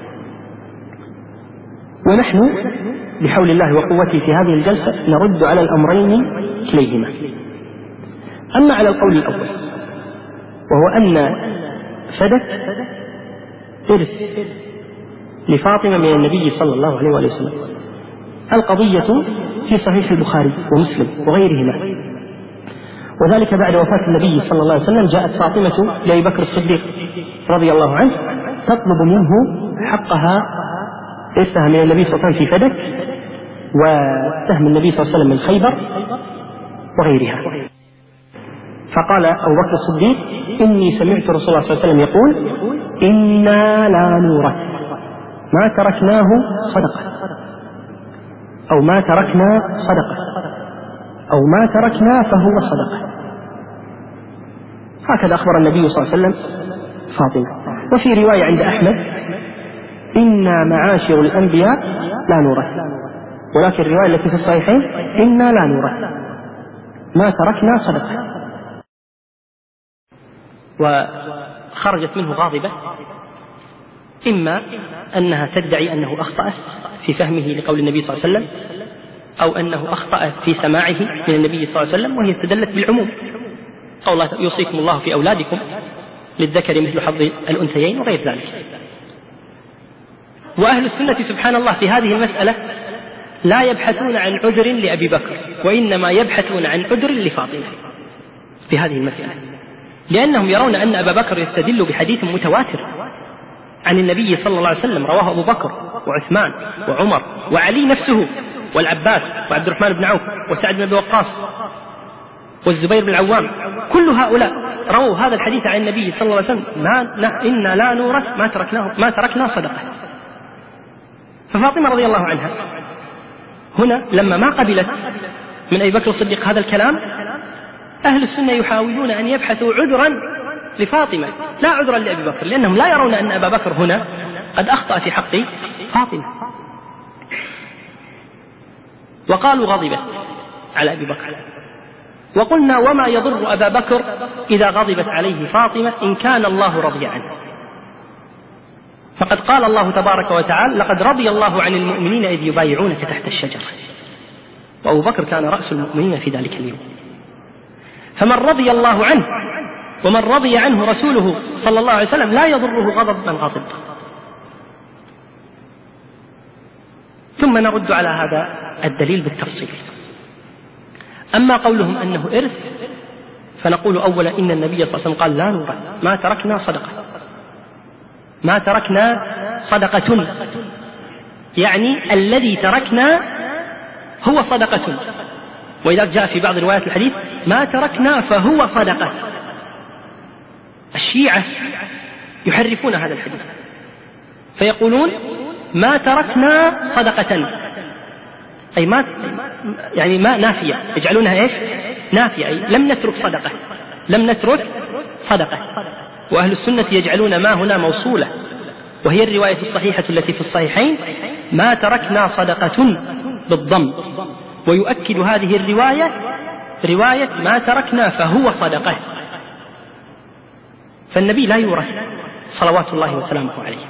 ونحن بحول الله وقوته في هذه الجلسة نرد على الأمرين كليهما. أما على القول الأول وهو أن فدك إرث لفاطمة من النبي صلى الله عليه وسلم، القضية في صحيح البخاري ومسلم وغيرهما، وذلك بعد وفاة النبي صلى الله عليه وسلم جاءت فاطمة لأبي بكر الصديق رضي الله عنه تطلب منه حقها إرثها من النبي صلى الله عليه وسلم في فدك وسهم النبي صلى الله عليه وسلم من خيبر وغيرها. فقال أبو بكر الصديق إني سمعت رسول الله صلى الله عليه وسلم يقول إنا لا نورث ما تركناه صدقة، أو ما تركنا صدقة، أو ما تركنا فهو صدقة. هكذا أخبر النبي صلى الله عليه وسلم فاطمة. وفي رواية عند أحمد إنا معاشر الأنبياء لا نورث، ولكن الرواية التي في الصحيحين إنا لا نورث ما تركنا صدقة. وخرجت منه غاضبة، إما أنها تدعي أنه أخطأ في فهمه لقول النبي صلى الله عليه وسلم، أو أنه أخطأ في سماعه من النبي صلى الله عليه وسلم، وهي استدلت بالعموم، قول الله يوصيكم الله في أولادكم للذكر مثل حظ الأنثيين وغير ذلك. وأهل السنة سبحان الله في هذه المسألة لا يبحثون عن عذر لأبي بكر، وإنما يبحثون عن عذر لفاطمة في هذه المسألة، لأنهم يرون أن أبا بكر يستدل بحديث متواتر عن النبي صلى الله عليه وسلم رواه أبو بكر وعثمان وعمر وعلي نفسه والعباس وعبد الرحمن بن عوف وسعد بن أبي وقاص والزبير بن العوام، كل هؤلاء رووا هذا الحديث عن النبي صلى الله عليه وسلم ما إنا لا نورث ما تركناه ما تركنا صدقة. ففاطمة رضي الله عنها هنا لما ما قبلت من أبي بكر الصديق هذا الكلام، أهل السنة يحاولون أن يبحثوا عذرا لفاطمة لا عذرا لأبي بكر، لأنهم لا يرون أن أبا بكر هنا قد أخطأ في حق فاطمة. وقالوا غضبت على أبي بكر، وقلنا وما يضر أبا بكر إذا غضبت عليه فاطمة إن كان الله رضي عنه، فقد قال الله تبارك وتعالى لقد رضي الله عن المؤمنين إذ يبايعونك تحت الشجرة، وأبو بكر كان رأس المؤمنين في ذلك اليوم. فمن رضي الله عنه ومن رضي عنه رسوله صلى الله عليه وسلم لا يضره غضب من غضب. ثم نرد على هذا الدليل بالتفصيل. أما قولهم أنه إرث فنقول أولا إن النبي صلى الله عليه وسلم قال لا نورث، ما تركنا صدقة، ما تركنا صدقة، يعني الذي تركنا هو صدقة. وإذا جاء في بعض روايات الحديث ما تركنا فهو صدقة. الشيعة يحرفون هذا الحديث فيقولون ما تركنا صدقة، أي ما يعني ما نافية، يجعلونها إيش؟ نافية، أي لم نترك صدقة، لم نترك صدقة. وأهل السنة يجعلون ما هنا موصولة، وهي الرواية الصحيحة التي في الصحيحين ما تركنا صدقة بالضم، ويؤكد هذه الرواية رواية ما تركنا فهو صدقة. فالنبي لا يورث صلوات الله وسلامه عليه،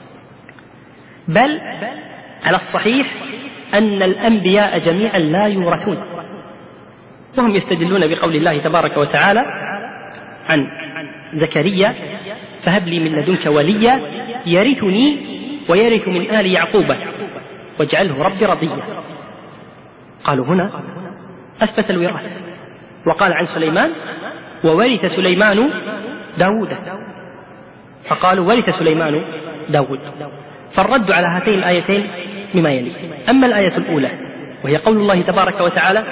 بل على الصحيح أن الأنبياء جميعا لا يورثون، وهم يستدلون بقول الله تبارك وتعالى عن زكريا فهب لي من لدنك وليا يرثني ويرث من آل يعقوب واجعله ربي رضيا. قالوا هنا أثبت الوراثة. وقال عن سليمان وورث سليمان داود، فقالوا ورث سليمان داود. فالرد على هاتين الآيتين مما يلي. أما الآية الأولى وهي قول الله تبارك وتعالى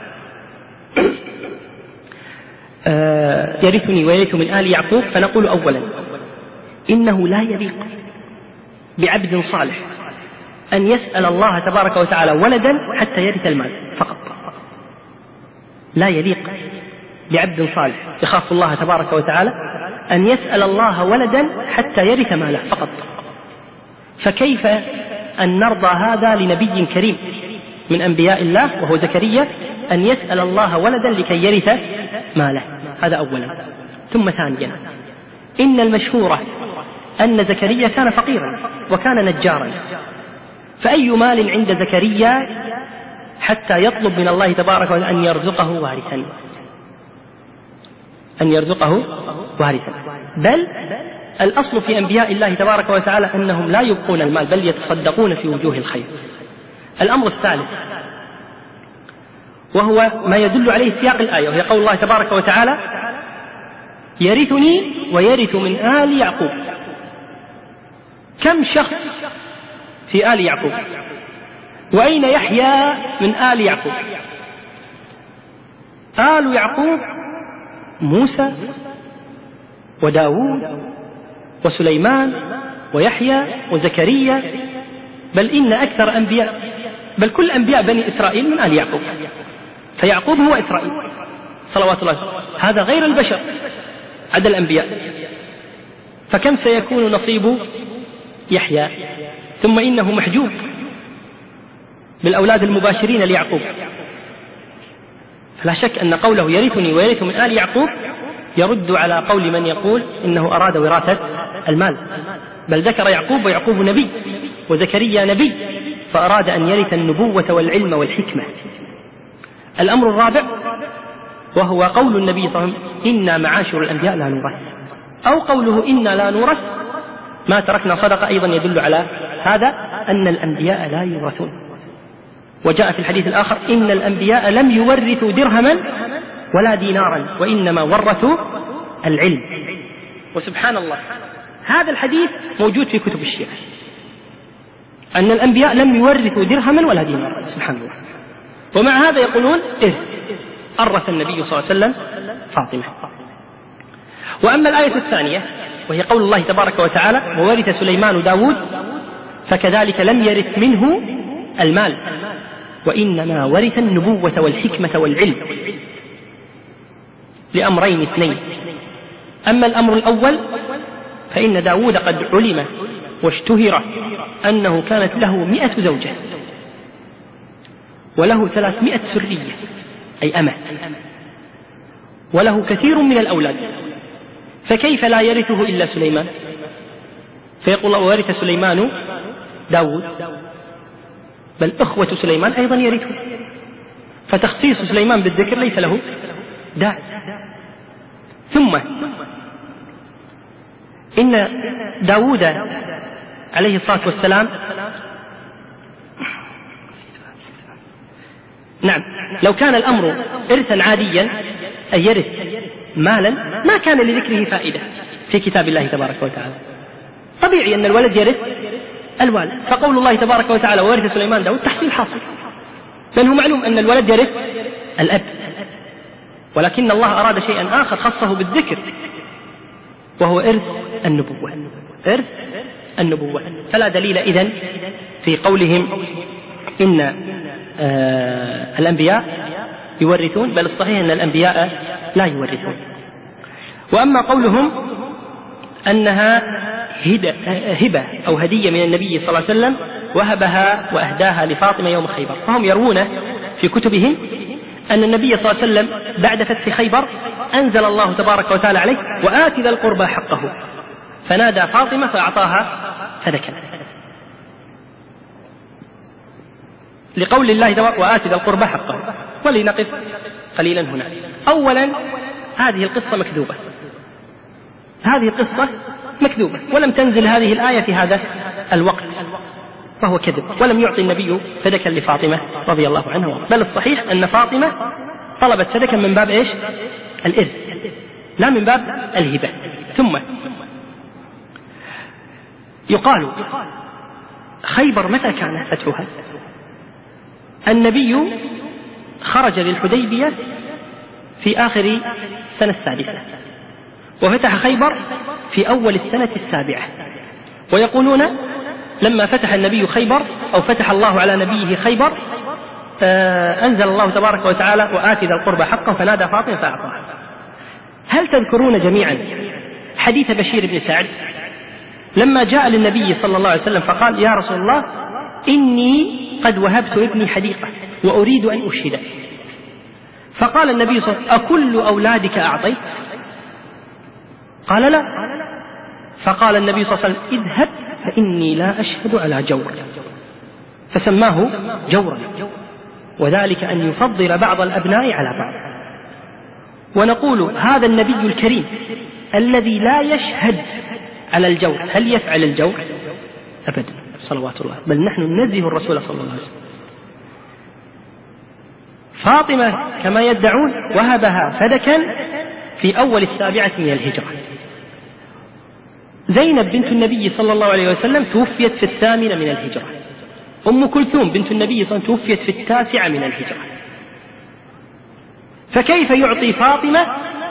آه يرثني ويرث من آل يعقوب، فنقول أولا إنه لا يليق بعبد صالح أن يسأل الله تبارك وتعالى ولدا حتى يرث المال فقط. لا يليق بعبد صالح يخاف الله تبارك وتعالى أن يسأل الله ولدا حتى يرث ماله فقط. فكيف أن نرضى هذا لنبي كريم من أنبياء الله وهو زكريا أن يسأل الله ولدا لكي يرث ماله؟ هذا أولا. ثم ثانيا إن المشهورة أن زكريا كان فقيرا وكان نجارا، فأي مال عند زكريا حتى يطلب من الله تبارك وتعالى أن يرزقه وارثا، أن يرزقه وارثا؟ بل الأصل في أنبياء الله تبارك وتعالى أنهم لا يبقون المال بل يتصدقون في وجوه الخير. الأمر الثالث وهو ما يدل عليه سياق الآية، وهي قول الله تبارك وتعالى يرثني ويرث من آل يعقوب. كم شخص في آل يعقوب؟ وأين يحيى من آل يعقوب؟ آل يعقوب موسى وداود وسليمان ويحيى وزكريا، بل إن أكثر أنبياء بل كل أنبياء بني إسرائيل من آل يعقوب، فيعقوب هو إسرائيل صلوات الله. هذا غير البشر عدا الأنبياء، فكم سيكون نصيب يحيى؟ ثم إنه محجوب بالأولاد المباشرين ليعقوب. فلا شك أن قوله يرثني ويرث من آل يعقوب يرد على قول من يقول إنه أراد وراثة المال، بل ذكر يعقوب ويعقوب نبي وزكريا نبي، فأراد أن يرث النبوة والعلم والحكمة. الأمر الرابع وهو قول النبي صلى الله عليه وسلم إنا معاشر الأنبياء لا نورث، أو قوله إنا لا نورث ما تركنا صدقة، أيضا يدل على هذا أن الأنبياء لا يورثون. وجاء في الحديث الآخر إن الأنبياء لم يورثوا درهما ولا دينارا وإنما ورثوا العلم. وسبحان الله هذا الحديث موجود في كتب الشيعة أن الأنبياء لم يورثوا درهما ولا دينارا، سبحان الله. ومع هذا يقولون إرث، أرث النبي صلى الله عليه وسلم فاطمة. وأما الآية الثانية وهي قول الله تبارك وتعالى وورث سليمان داود، فكذلك لم يرث منه المال وإنما ورث النبوة والحكمة والعلم، لأمرين اثنين. أما الأمر الأول فإن داود قد علم واشتهر أنه كانت له مئة زوجة وله ثلاثمائة سرية أي أمة، وله كثير من الأولاد، فكيف لا يرثه إلا سليمان؟ فيقول الله وورث سليمان داود، بل أخوة سليمان أيضا يرثه، فتخصيص سليمان بالذكر ليس له داعي. ثم إن داود عليه الصلاة والسلام نعم لو كان الأمر إرثا عاديا أي يرث مالا ما كان لذكره فائدة في كتاب الله تبارك وتعالى. طبيعي أن الولد يرث الوالد، فقول الله تبارك وتعالى وورث سليمان داود تحصيل حاصل، لأنه معلوم أن الولد يرث الأب، ولكن الله أراد شيئا آخر خصه بالذكر وهو إرث النبوة. إرث النبوة فلا دليل إذن في قولهم إن آه الأنبياء يورثون، بل الصحيح أن الأنبياء لا يورثون. وأما قولهم أنها هبة أو هدية من النبي صلى الله عليه وسلم وهبها وأهداها لفاطمة يوم خيبر، فهم يروون في كتبهم أن النبي صلى الله عليه وسلم بعد فتح خيبر أنزل الله تبارك وتعالى عليه وآت ذا القربى حقه، فنادى فاطمة فأعطاها فدكا، لقول الله تبارك وآت ذا القربى حقه. ولنقف قليلا هنا. أولا هذه القصة مكذوبة، هذه القصة مكذوبة، ولم تنزل هذه الآية في هذا الوقت، فهو كذب، ولم يعطي النبي فدكا لفاطمة رضي الله عنها، بل الصحيح أن فاطمة طلبت فدكا من باب إيش؟ الإرث، لا من باب الهبة. ثم يقال خيبر متى كان فتحها؟ النبي خرج للحديبية في آخر السنة السادسة، وفتح خيبر في أول السنة السابعة. ويقولون لما فتح النبي خيبر أو فتح الله على نبيه خيبر أنزل الله تبارك وتعالى وآت ذا القربى حقه فنادى فاطمة فأعطاها. هل تذكرون جميعا حديث بشير بن سعد لما جاء للنبي صلى الله عليه وسلم فقال يا رسول الله إني قد وهبت ابني حديقة وأريد أن أشهده، فقال النبي صلى الله عليه وسلم أكل أولادك أعطيت؟ قال لا. فقال النبي صلى الله عليه وسلم اذهب فإني لا أشهد على جور، فسماه جورا، وذلك أن يفضل بعض الأبناء على بعض. ونقول هذا النبي الكريم الذي لا يشهد على الجور هل يفعل الجور؟ أبدا صلوات الله، بل نحن ننزه الرسول صلى الله عليه وسلم. فاطمة كما يدعون وهبها فدكا في أول السابعة من الهجرة. زينب بنت النبي صلى الله عليه وسلم توفيت في الثامنة من الهجرة. أم كلثوم بنت النبي صلى الله عليه وسلم توفيت في التاسعة من الهجرة. فكيف يعطي فاطمة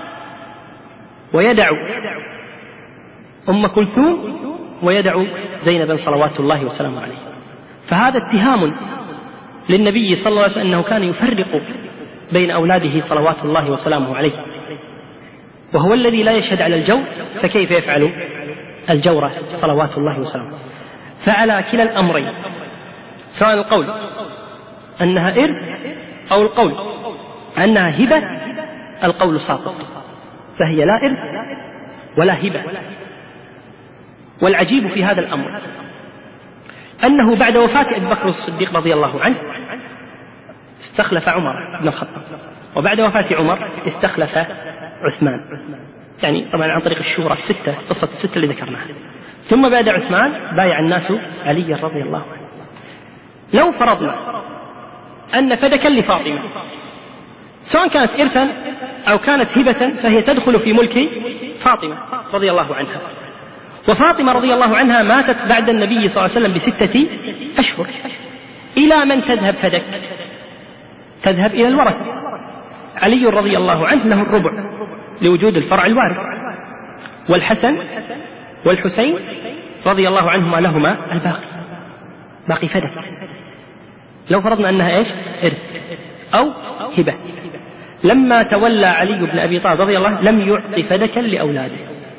ويدع أم كلثوم ويدع زينبا صلوات الله وسلامه عليه؟ فهذا اتهام للنبي صلى الله عليه وسلم أنه كان يفرق بين أولاده صلوات الله وسلامه عليه، وهو الذي لا يشهد على الجور، فكيف يفعل الجورة صلوات الله وسلامه؟ فعلى كلا الأمرين، سواء القول أنها إرث أو القول أنها هبة، القول ساقط، فهي لا إرث ولا هبة. والعجيب في هذا الأمر أنه بعد وفاة أبي بكر الصديق رضي الله عنه استخلف عمر بن الخطاب، وبعد وفاة عمر استخلف عثمان، يعني طبعا عن طريق الشورى الستة، قصة الستة اللي ذكرناها. ثم بعد عثمان بايع الناس علي رضي الله عنه. لو فرضنا أن فدكا لفاطمة سواء كانت إرثا أو كانت هبة فهي تدخل في ملك فاطمة رضي الله عنها، وفاطمة رضي الله عنها ماتت بعد النبي صلى الله عليه وسلم بستة أشهر. إلى من تذهب فدك؟ تذهب إلى الورث. علي رضي الله عنه له الربع لوجود الفرع الوارث، والحسن والحسين رضي الله عنهما لهما الباقي، باقي فدك. لو فرضنا أنها إيش؟ إرث أو هبة. لما تولى علي بن أبي طالب رضي الله عنه لم يعطي فدكا لأولاده،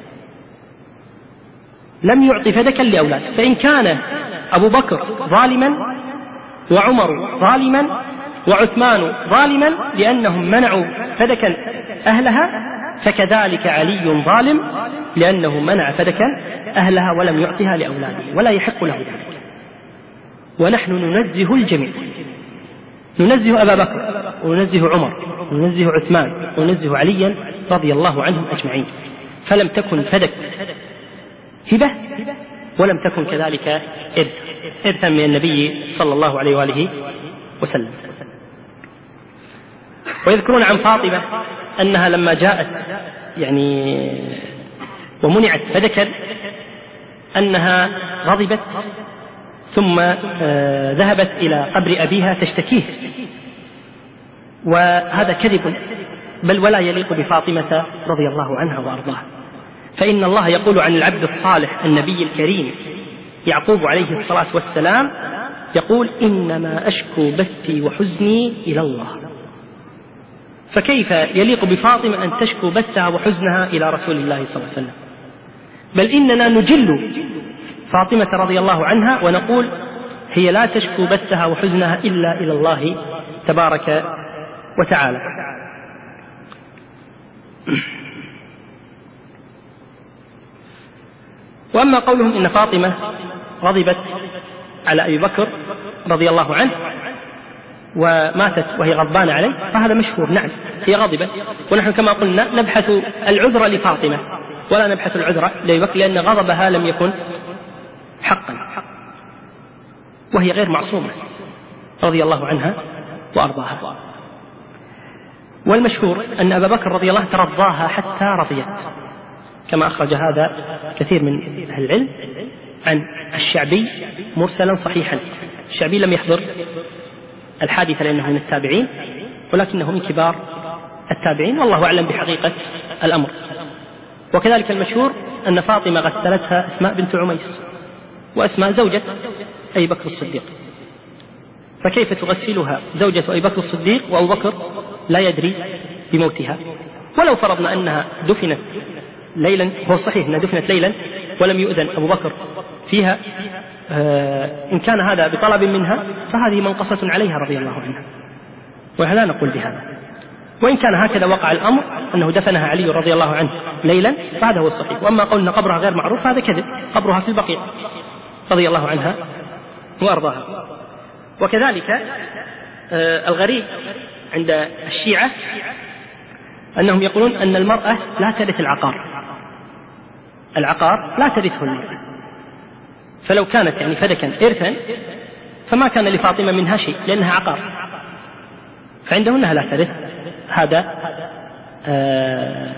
لم يعطي فدكا لأولاده. فإن كان أبو بكر ظالما وعمر ظالما وعثمان ظالما لأنهم منعوا فدكا أهلها، فكذلك علي ظالم لأنه منع فدكا أهلها ولم يعطها لأولاده، ولا يحق له ذلك. ونحن ننزه الجميع، ننزه أبا بكر وننزه عمر وننزه عثمان وننزه عليا رضي الله عنهم أجمعين، فلم تكن فدك هبة ولم تكن كذلك إرث إرثا من النبي صلى الله عليه وآله وسلم. ويذكرون عن فاطمة أنها لما جاءت يعني ومنعت فدكا أنها غضبت ثم ذهبت إلى قبر أبيها تشتكيه، وهذا كذب بل ولا يليق بفاطمة رضي الله عنها وأرضاها. فإن الله يقول عن العبد الصالح النبي الكريم يعقوب عليه الصلاة والسلام يقول إنما أشكو بثي وحزني إلى الله. فكيف يليق بفاطمة أن تشكو بثها وحزنها إلى رسول الله صلى الله عليه وسلم؟ بل إننا نجل فاطمة رضي الله عنها ونقول هي لا تشكو بثها وحزنها إلا إلى الله تبارك وتعالى. وأما قولهم إن فاطمة غضبت على أبي بكر رضي الله عنه وماتت وهي غضبانة عليه فهذا مشهور، نعم هي غضبت، ونحن كما قلنا نبحث العذر لفاطمة ولا نبحث العذر لأبي بكر، لأن غضبها لم يكن حقا وهي غير معصومة رضي الله عنها وأرضاها. والمشهور أن أبا بكر رضي الله ترضاها حتى رضيت، كما أخرج هذا كثير من أهل العلم عن الشعبي مرسلا صحيحا. الشعبي لم يحضر الحادثة لأنه من التابعين ولكنه من كبار التابعين، والله أعلم بحقيقة الأمر. وكذلك المشهور أن فاطمة غسلتها أسماء بنت عميس، وأسماء زوجة أبي بكر الصديق، فكيف تغسلها زوجة أبي بكر الصديق وأبو بكر لا يدري بموتها؟ ولو فرضنا أنها دفنت ليلا، هو صحيح أنها دفنت ليلا ولم يؤذن أبو بكر فيها، آه إن كان هذا بطلب منها فهذه منقصة عليها رضي الله عنها، ولا نقول بهذا. وإن كان هكذا وقع الأمر أنه دفنها علي رضي الله عنه ليلا فهذا هو الصحيح. وأما قولنا قبرها غير معروف هذا كذب، قبرها في البقيع رضي الله عنها وأرضاها. وكذلك آه الغريب عند الشيعة أنهم يقولون أن المرأة لا ترث العقار، العقار لا ترثه المرأة، فلو كانت يعني فدكا إرثا فما كان لفاطمة منها شيء لأنها عقار، فعندهم أنها لا ترث هذا آه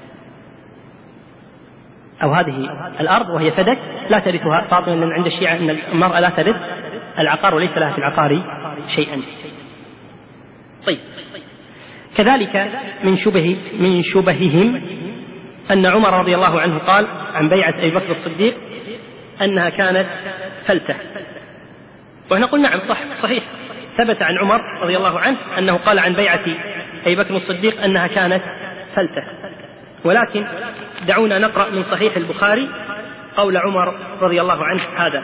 أو هذه الأرض وهي فدك لا ترثها فاطمة، لأن عند الشيعة أن المرأة لا ترث العقار وليس لها في العقار شيئا. طيب، كذلك من شبه من شبههم أن عمر رضي الله عنه قال عن بيعة أبي بكر الصديق أنها كانت فلتة، ونقول نعم صح صحيح ثبت عن عمر رضي الله عنه أنه قال عن بيعة أبي بكر الصديق أنها كانت فلتة. ولكن دعونا نقرأ من صحيح البخاري قول عمر رضي الله عنه هذا.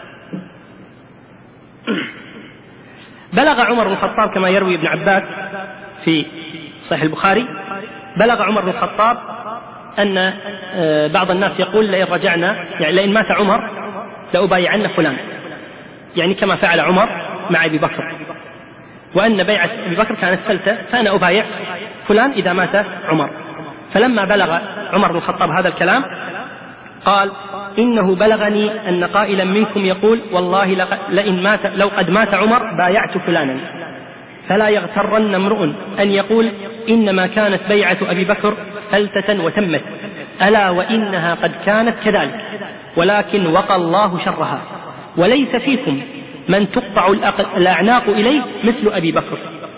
بلغ عمر بن الخطاب كما يروي ابن عباس في صحيح البخاري، بلغ عمر بن الخطاب أن بعض الناس يقول لئن رجعنا يعني لئن مات عمر لأبايعن فلان، يعني كما فعل عمر مع أبي بكر، وأن بيعة أبي بكر كانت فلتة فأنا أبايع فلان إذا مات عمر. فلما بلغ عمر بن الخطاب هذا الكلام قال إنه بلغني أن قائلا منكم يقول والله لئن مات لو قد مات عمر بايعت فلانا، فلا يغترن امرؤ أن يقول إنما كانت بيعة أبي بكر فلتة وتمت، ألا وإنها قد كانت كذلك، ولكن وقى الله شرها، وليس فيكم من تقطع الأعناق إليه مثل أبي بكر.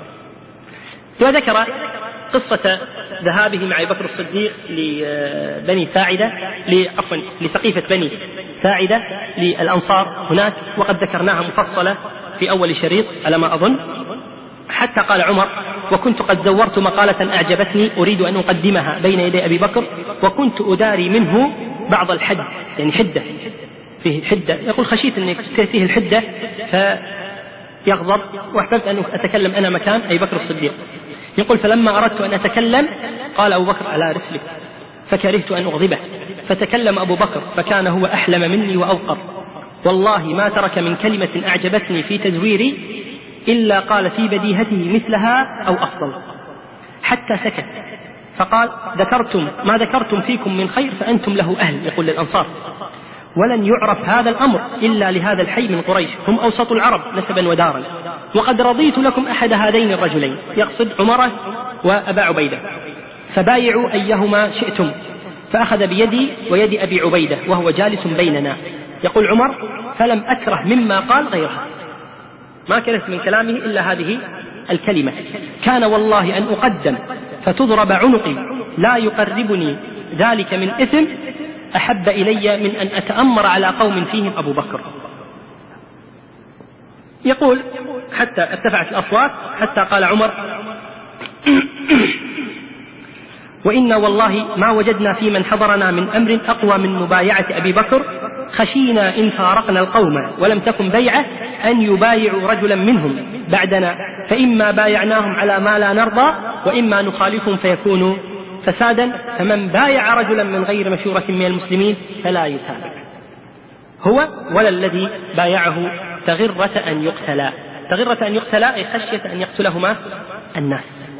وذكر قصة ذهابه مع أبي بكر الصديق لبني ساعدة عفوا لسقيفة بني ساعدة للأنصار هناك، وقد ذكرناها مفصلة في أول شريط على ما أظن، حتى قال عمر وكنت قد زورت مقالة أعجبتني أريد أن أقدمها بين يدي أبي بكر وكنت أداري منه بعض الحد، يعني حدة فيه حدة، يقول خشيت أن فيه الحدة فيغضب واحتجت أن أتكلم أنا مكان أبي بكر الصديق. يقول فلما أردت أن أتكلم قال أبو بكر على رسلك، فكرهت أن أغضبه، فتكلم أبو بكر فكان هو أحلم مني وأوقر، والله ما ترك من كلمة أعجبتني في تزويري إلا قال في بديهته مثلها أو أفضل، حتى سكت فقال ذكرتم ما ذكرتم فيكم من خير فأنتم له أهل، يقول للأنصار، ولن يعرف هذا الأمر إلا لهذا الحي من قريش، هم أوسط العرب نسبا ودارا، وقد رضيت لكم أحد هذين الرجلين، يقصد عمر وأبا عبيدة، فبايعوا أيهما شئتم. فأخذ بيدي ويد أبي عبيدة وهو جالس بيننا. يقول عمر فلم أكره مما قال غيرها، ما كانت من كلامه إلا هذه الكلمة: كان والله أن أقدم فتضرب عنقي لا يقربني ذلك من إثم أحب إلي من أن أتأمر على قوم فيهم أبو بكر. يقول حتى ارتفعت الأصوات حتى قال عمر وإنا والله ما وجدنا في من حضرنا من أمر أقوى من مبايعة أبي بكر، خشينا إن فارقنا القوم ولم تكن بيعة أن يبايعوا رجلا منهم بعدنا، فإما بايعناهم على ما لا نرضى وإما نخالفهم فيكونوا فسادا، فمن بايع رجلا من غير مشورة من المسلمين فلا يتابع. هو ولا الذي بايعه تغرة أن يقتلا، تغرة أن يقتلا أي خشية أن يقتلهما الناس.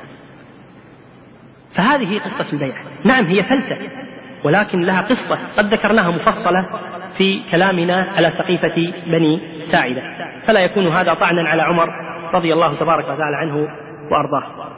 فهذه قصة البيعة. نعم هي فلتة ولكن لها قصة قد ذكرناها مفصلة في كلامنا على سقيفة بني ساعدة، فلا يكون هذا طعنا على عمر رضي الله تبارك وتعالى عنه وأرضاه.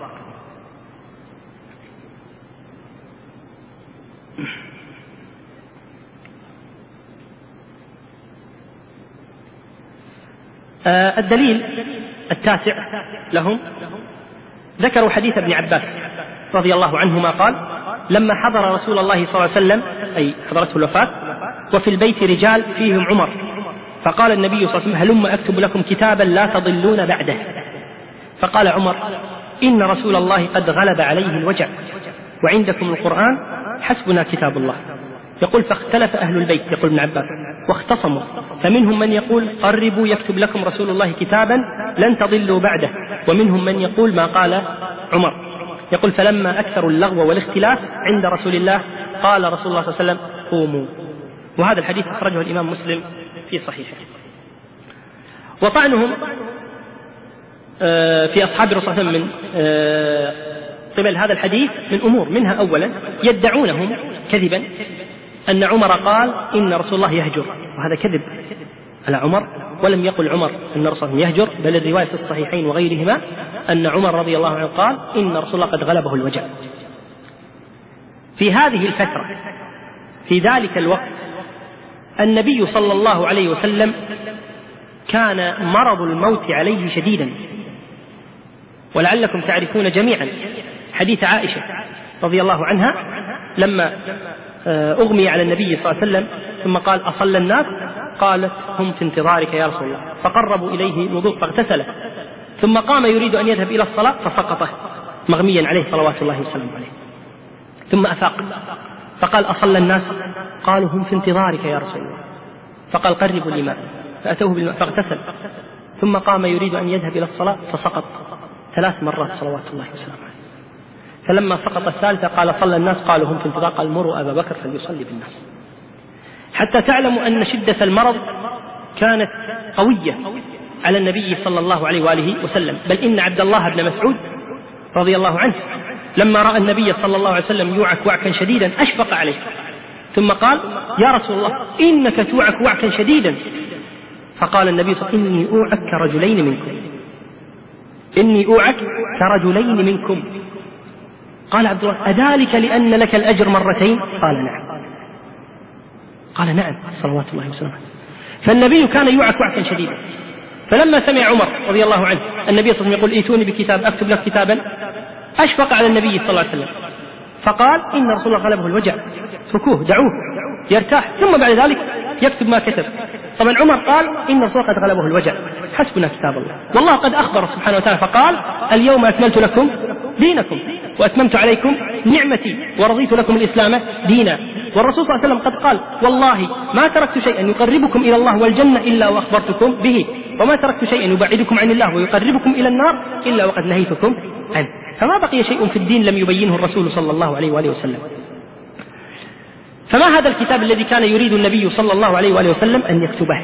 آه الدليل التاسع لهم ذكروا حديث ابن عباس رضي الله عنهما قال لما حضر رسول الله صلى الله عليه وسلم أي حضرته الوفاة وفي البيت رجال فيهم عمر، فقال النبي صلى الله عليه وسلم هلم أكتب لكم كتابا لا تضلون بعده، فقال عمر إن رسول الله قد غلب عليه الوجع وعندكم القرآن حسبنا كتاب الله. يقول فاختلف أهل البيت، يقول ابن عباس، واختصموا، فمنهم من يقول قربوا يكتب لكم رسول الله كتابا لن تضلوا بعده، ومنهم من يقول ما قال عمر. يقول فلما أكثروا اللغو والاختلاف عند رسول الله قال رسول الله صلى الله عليه وسلم قوموا. وهذا الحديث أخرجه الإمام مسلم في صحيحه. وطعنهم في أصحاب الرسول صلى الله عليه وسلم من قبل هذا الحديث من أمور، منها أولا يدعونهم كذبا أن عمر قال إن رسول الله يهجر، وهذا كذب على عمر، ولم يقل عمر أن رسول الله يهجر، بل الرواية في الصحيحين وغيرهما أن عمر رضي الله عنه قال إن رسول الله قد غلبه الوجع. في هذه الفترة في ذلك الوقت النبي صلى الله عليه وسلم كان مرض الموت عليه شديدا، ولعلكم تعرفون جميعا حديث عائشة رضي الله عنها لما أغمي على النبي صلى الله عليه وسلم ثم قال أصلى الناس؟ قالت هم في انتظارك يا رسول الله، فقربوا إليه الوضوء فاغتسل ثم قام يريد أن يذهب إلى الصلاة فسقط مغميا عليه صلوات الله وسلامه عليه، ثم أفاق فقال أصلى الناس؟ قالوا هم في انتظارك يا رسول الله، فقال قربوا الماء، فأتوه بالماء فاغتسل ثم قام يريد أن يذهب إلى الصلاة فسقط ثلاث مرات صلوات الله وسلامه عليه، فلما سقط الثالثة قال صلى الناس؟ قالوا هم في انتظار، قال مروا أبا بكر فليصلي بالناس. حتى تعلموا أن شدة المرض كانت قوية على النبي صلى الله عليه وآله وسلم، بل إن عبد الله بن مسعود رضي الله عنه لما رأى النبي صلى الله عليه وسلم يوعك وعكا شديدا أشفق عليه، ثم قال يا رسول الله إنك توعك وعكا شديدا، فقال النبي صلى الله عليه وسلم إني أوعك كرجلين منكم، إني أوعك كرجلين منكم. قال عبد الله أذلك لأن لك الأجر مرتين؟ قال نعم. قال نعم صلوات الله وسلامه. فالنبي كان يوعك وعكا شديدا، فلما سمع عمر رضي الله عنه النبي صلى الله عليه وسلم يقول ائتوني بكتاب أكتب لك كتابا أشفق على النبي صلى الله عليه وسلم، فقال إن رسول الله غلبه الوجع اتركوه دعوه يرتاح، ثم بعد ذلك يكتب ما كتب. طبعا عمر قال إن رسول الله قد غلبه الوجع حسبنا كتاب الله، والله قد أخبر سبحانه وتعالى فقال اليوم أكملت لكم دينكم وأتممت عليكم نعمتي ورضيت لكم الإسلام دينا. والرسول صلى الله عليه وسلم قد قال والله ما تركت شيئا يقربكم إلى الله والجنة إلا وأخبرتكم به، وما تركت شيئا يبعدكم عن الله ويقربكم إلى النار إلا وقد نهيتكم عنه. فما بقي شيء في الدين لم يبينه الرسول صلى الله عليه وآله وسلم. فما هذا الكتاب الذي كان يريد النبي صلى الله عليه وآله وسلم أن يكتبه؟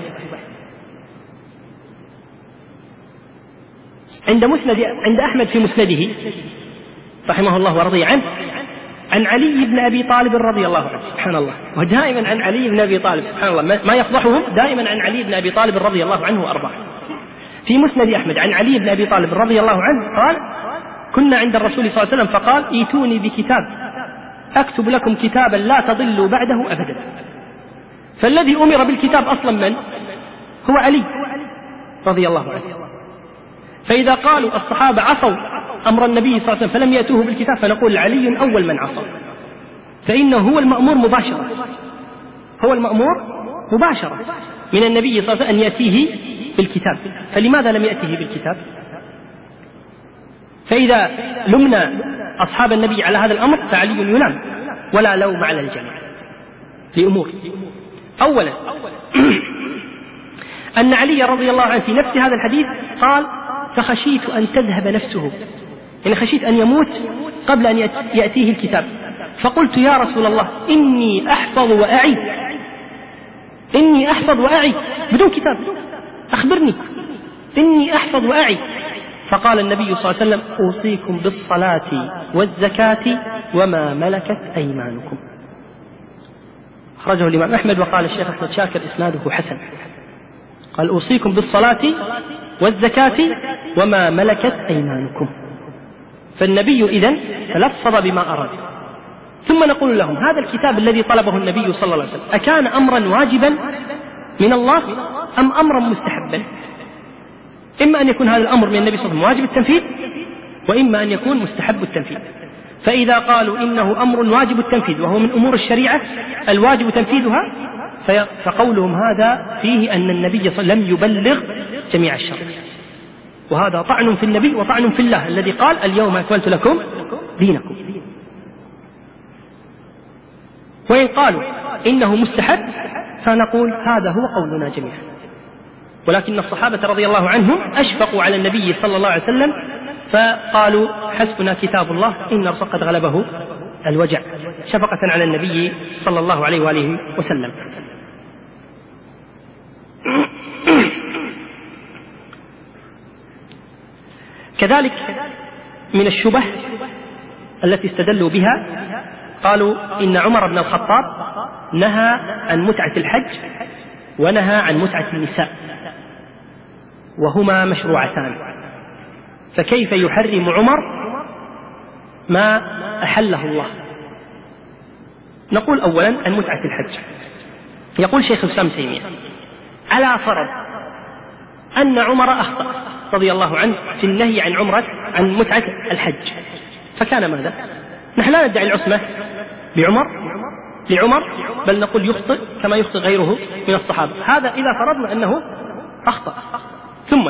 عند مسند عند أحمد في مسنده رحمه الله ورضي عنه عن علي بن أبي طالب رضي الله عنه، سبحان الله، ودائما عن علي بن أبي طالب، سبحان الله، ما يفضحهم، دائما عن علي بن أبي طالب رضي الله عنه وأرضاه. في مسند أحمد عن علي بن أبي طالب رضي الله عنه قال: كنا عند الرسول صلى الله عليه وسلم فقال: ايتوني بكتاب أكتب لكم كتابا لا تضلوا بعده أبدا. فالذي أمر بالكتاب أصلا من؟ هو علي رضي الله عنه. فإذا قالوا الصحابة عصوا أمر النبي صلى الله عليه وسلم فلم يأتوه بالكتاب، فنقول علي أول من عصى، فإنه هو المأمور مباشرة، هو المأمور مباشرة من النبي صلى الله عليه وسلم أن يأتيه بالكتاب، فلماذا لم يأتيه بالكتاب؟ فإذا لمنا أصحاب النبي على هذا الأمر فعلي يلام، ولا لوم على الجميع لأمور. أولا أن علي رضي الله عنه في نفس هذا الحديث قال: فخشيت أن تذهب نفسه، يعني خشيت أن يموت قبل أن يأتيه الكتاب، فقلت: يا رسول الله إني أحفظ وأعي، إني أحفظ وأعي بدون كتاب، أخبرني، إني أحفظ وأعي. فقال النبي صلى الله عليه وسلم: أوصيكم بالصلاة والزكاة وما ملكت أيمانكم. أخرجه الإمام أحمد، وقال الشيخ أحمد شاكر إسناده حسن. قال: أوصيكم بالصلاة والزكاة وما ملكت أيمانكم. فالنبي إذن تلفظ بما أراد. ثم نقول لهم: هذا الكتاب الذي طلبه النبي صلى الله عليه وسلم أكان أمرا واجبا من الله أم أمرا مستحبا؟ إما أن يكون هذا الأمر من النبي صلى الله عليه وسلم واجب التنفيذ، وإما أن يكون مستحب التنفيذ. فإذا قالوا إنه أمر واجب التنفيذ وهو من أمور الشريعة الواجب تنفيذها، فقولهم هذا فيه أن النبي صلى الله عليه وسلم لم يبلغ جميع الشرع، وهذا طعن في النبي وطعن في الله الذي قال: اليوم أكملت لكم دينكم. وإن قالوا إنه مستحب فنقول هذا هو قولنا جميعا، ولكن الصحابة رضي الله عنهم أشفقوا على النبي صلى الله عليه وسلم فقالوا: حسبنا كتاب الله إن الرسول قد غلبه الوجع، شفقة على النبي صلى الله عليه وآله وسلم. كذلك من الشبه التي استدلوا بها قالوا إن عمر بن الخطاب نهى عن متعة الحج ونهى عن متعة النساء، وهما مشروعتان، فكيف يحرم عمر ما أحله الله؟ نقول أولا عن متعة الحج. يقول شيخ الإسلام ابن تيمية: على فرض أن عمر أخطأ رضي الله عنه في النهي عن عمرة عن متعة الحج، فكان ماذا؟ نحن لا ندعي العصمة بعمر لعمر، بل نقول يخطئ كما يخطئ غيره من الصحابة، هذا إذا فرضنا أنه أخطأ. ثم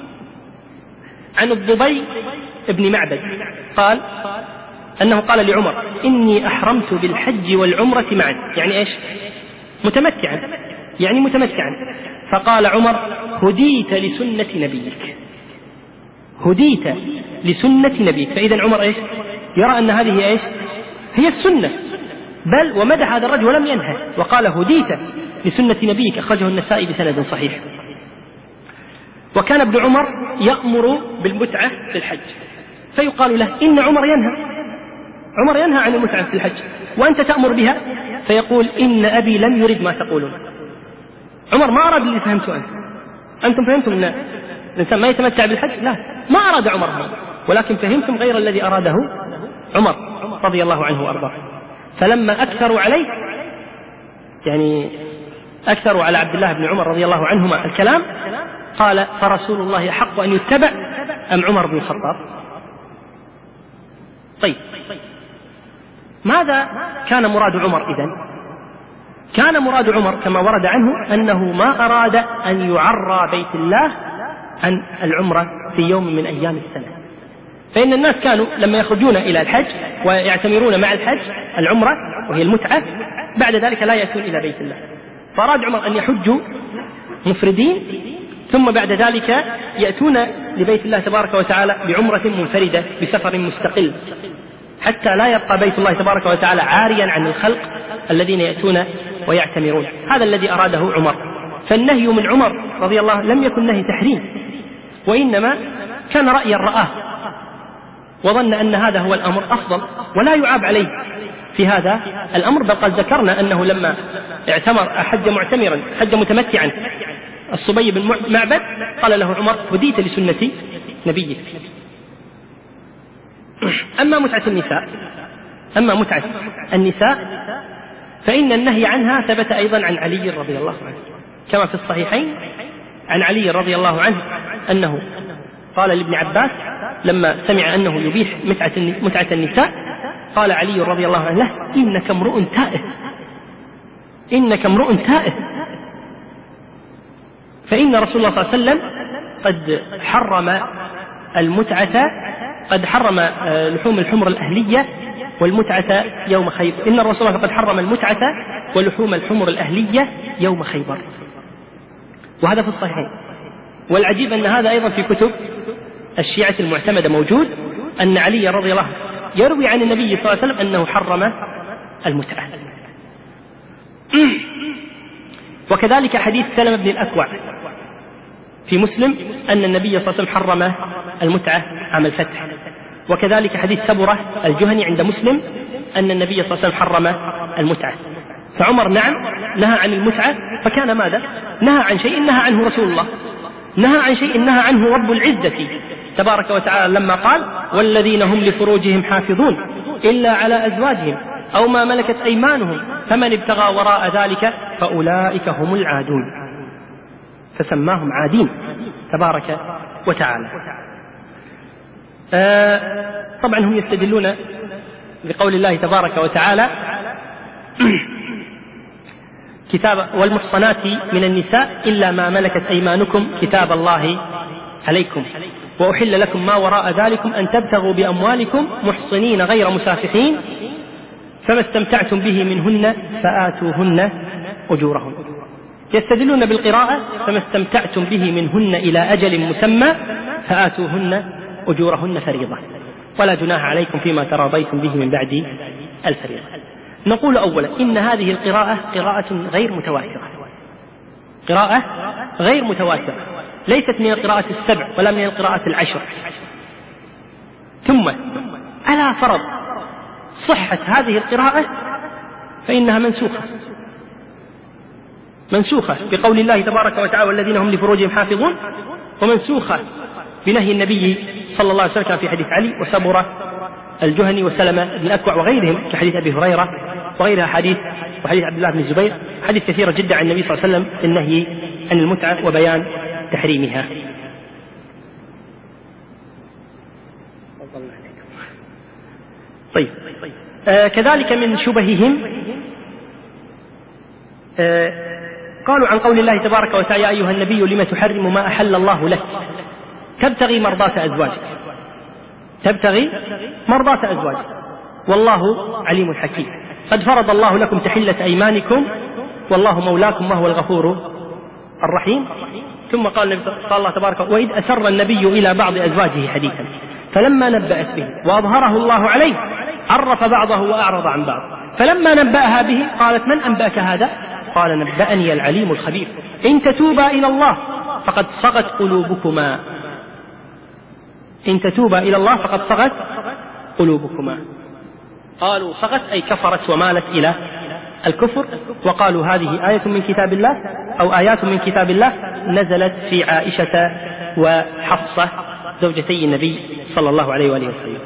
عن الضبي بن معبد قال أنه قال لعمر: إني أحرمت بالحج والعمرة معا، يعني إيش؟ متمتعا، يعني متمتعا. فقال عمر: هديت لسنة نبيك، هديت لسنة نبيك. فإذا عمر إيش؟ يرى أن هذه إيش؟ هي السنة، بل ومدح هذا الرجل ولم ينهى وقال: هديت لسنة نبيك. أخرجه النسائي بسند صحيح. وكان ابن عمر يأمر بالمتعة في الحج، فيقال له: إن عمر ينهى، عمر ينهى عن المتعة في الحج وأنت تأمر بها. فيقول: إن أبي لم يرد ما تقولون. عمر ما أراد اللي فهمته أنت، أنتم فهمتم أن الإنسان ما يتمتع بالحج، لا، ما أراد عمر هذا، ولكن فهمتم غير الذي أراده عمر رضي الله عنه وأرضاه. فلما أكثروا عليه، يعني أكثروا على عبد الله بن عمر رضي الله عنهما الكلام، قال: فرسول الله حق أن يتبع أم عمر بن الخطاب؟ طيب، ماذا كان مراد عمر إذن؟ كان مراد عمر كما ورد عنه أنه ما أراد أن يعرى بيت الله عن العمرة في يوم من أيام السنة. فإن الناس كانوا لما يخرجون إلى الحج ويعتمرون مع الحج العمرة وهي المتعة، بعد ذلك لا يأتون إلى بيت الله، فأراد عمر أن يحجوا مفردين ثم بعد ذلك يأتون لبيت الله تبارك وتعالى بعمرة منفردة بسفر مستقل، حتى لا يبقى بيت الله تبارك وتعالى عاريا عن الخلق الذين يأتون ويعتمرون. هذا الذي أراده عمر. فالنهي من عمر رضي الله لم يكن نهي تحريم، وإنما كان رأيا رآه وظن أن هذا هو الأمر أفضل ولا يعاب عليه، في هذا الأمر، بل قد ذكرنا أنه لما اعتمر حج معتمرا حج متمتعا الصبي بن معبد قال له عمر: هديت لسنة نبيك. أما متعة النساء أما متعة النساء فإن النهي عنها ثبت أيضا عن علي رضي الله عنه، كما في الصحيحين عن علي رضي الله عنه أنه قال لابن عباس لما سمع أنه يبيح متعة النساء، قال علي رضي الله عنه له: إنك امرؤ تائه إنك امرؤ تائه فإن رسول الله صلى الله عليه وسلم قد حرم المتعة قد حرم لحوم الحمر الأهلية والمتعة يوم خيبر إن الرسول الله قد حرم المتعة ولحوم الحمر الأهلية يوم خيبر، وهذا في الصحيحين. والعجيب أن هذا أيضا في كتب الشيعة المعتمدة موجود، أن علي رضي الله عنه يروي عن النبي صلى الله عليه وسلم أنه حرم المتعة. وكذلك حديث سلمة بن الأكوع في مسلم أن النبي صلى الله عليه وسلم حرم المتعة عام الفتح. وكذلك حديث سبرة الجهني عند مسلم أن النبي صلى الله عليه وسلم حرم المتعة. فعمر نعم نهى عن المتعة، فكان ماذا؟ نهى عن شيء نهى عنه رسول الله، نهى عن شيء نهى عنه رب العزة تبارك وتعالى لما قال: والذين هم لفروجهم حافظون إلا على أزواجهم أو ما ملكت أيمانهم فمن ابتغى وراء ذلك فأولئك هم العادون، فسماهم عادين تبارك وتعالى. آه طبعا هم يستدلون بقول الله تبارك وتعالى: كتاب والمحصنات من النساء إلا ما ملكت أيمانكم كتاب الله عليكم وأحل لكم ما وراء ذلكم أن تبتغوا بأموالكم محصنين غير مسافحين فما استمتعتم به منهن فآتوهن أجورهن. يستدلون بالقراءة: فما استمتعتم به منهن إلى أجل مسمى فآتوهن أجورهن فريضة ولا جناح عليكم فيما تراضيتم به من بعد الفريضة. نقول أولا إن هذه القراءة قراءة غير متواترة قراءة غير متواترة ليست من القراءة السبع ولا من القراءة العشر. ثم على فرض صحة هذه القراءة فإنها منسوخة منسوخة بقول الله تبارك وتعالى: والذين هم لفروجهم حافظون، ومنسوخة بنهي النبي صلى الله عليه وسلم في حديث علي وسبرة الجهني وسلمة بن الأكوع وغيرهم كحديث أبي هريرة وغيرها حديث وحديث عبد الله بن الزبير، حديث كثيرة جدا عن النبي صلى الله عليه وسلم في النهي عن المتعة وبيان تحريمها. طيب آه كذلك من شبههم آه قالوا عن قول الله تبارك وتعالى: يا أيها النبي لما تحرم ما أحل الله لك تبتغي مرضاة أزواجك تبتغي مرضاة أزواجك والله عليم حكيم قد فرض الله لكم تحلة أيمانكم والله مولاكم وهو الغفور الرحيم. ثم قال الله تبارك: وإذ أسر النبي إلى بعض أزواجه حديثا فلما نبأت به وأظهره الله عليه عرف بعضه وأعرض عن بعض فلما نبأها به قالت: من أنبأك هذا؟ قال: نبأني العليم الخبير إن تتوبا إلى الله فقد صغت قلوبكما إن تتوبا إلى الله فقد صغت قلوبكما. قالوا صغت أي كفرت ومالت إلى الكفر، وقالوا هذه آية من كتاب الله أو آيات من كتاب الله نزلت في عائشة وحفصة زوجتي النبي صلى الله عليه وآله وسلم.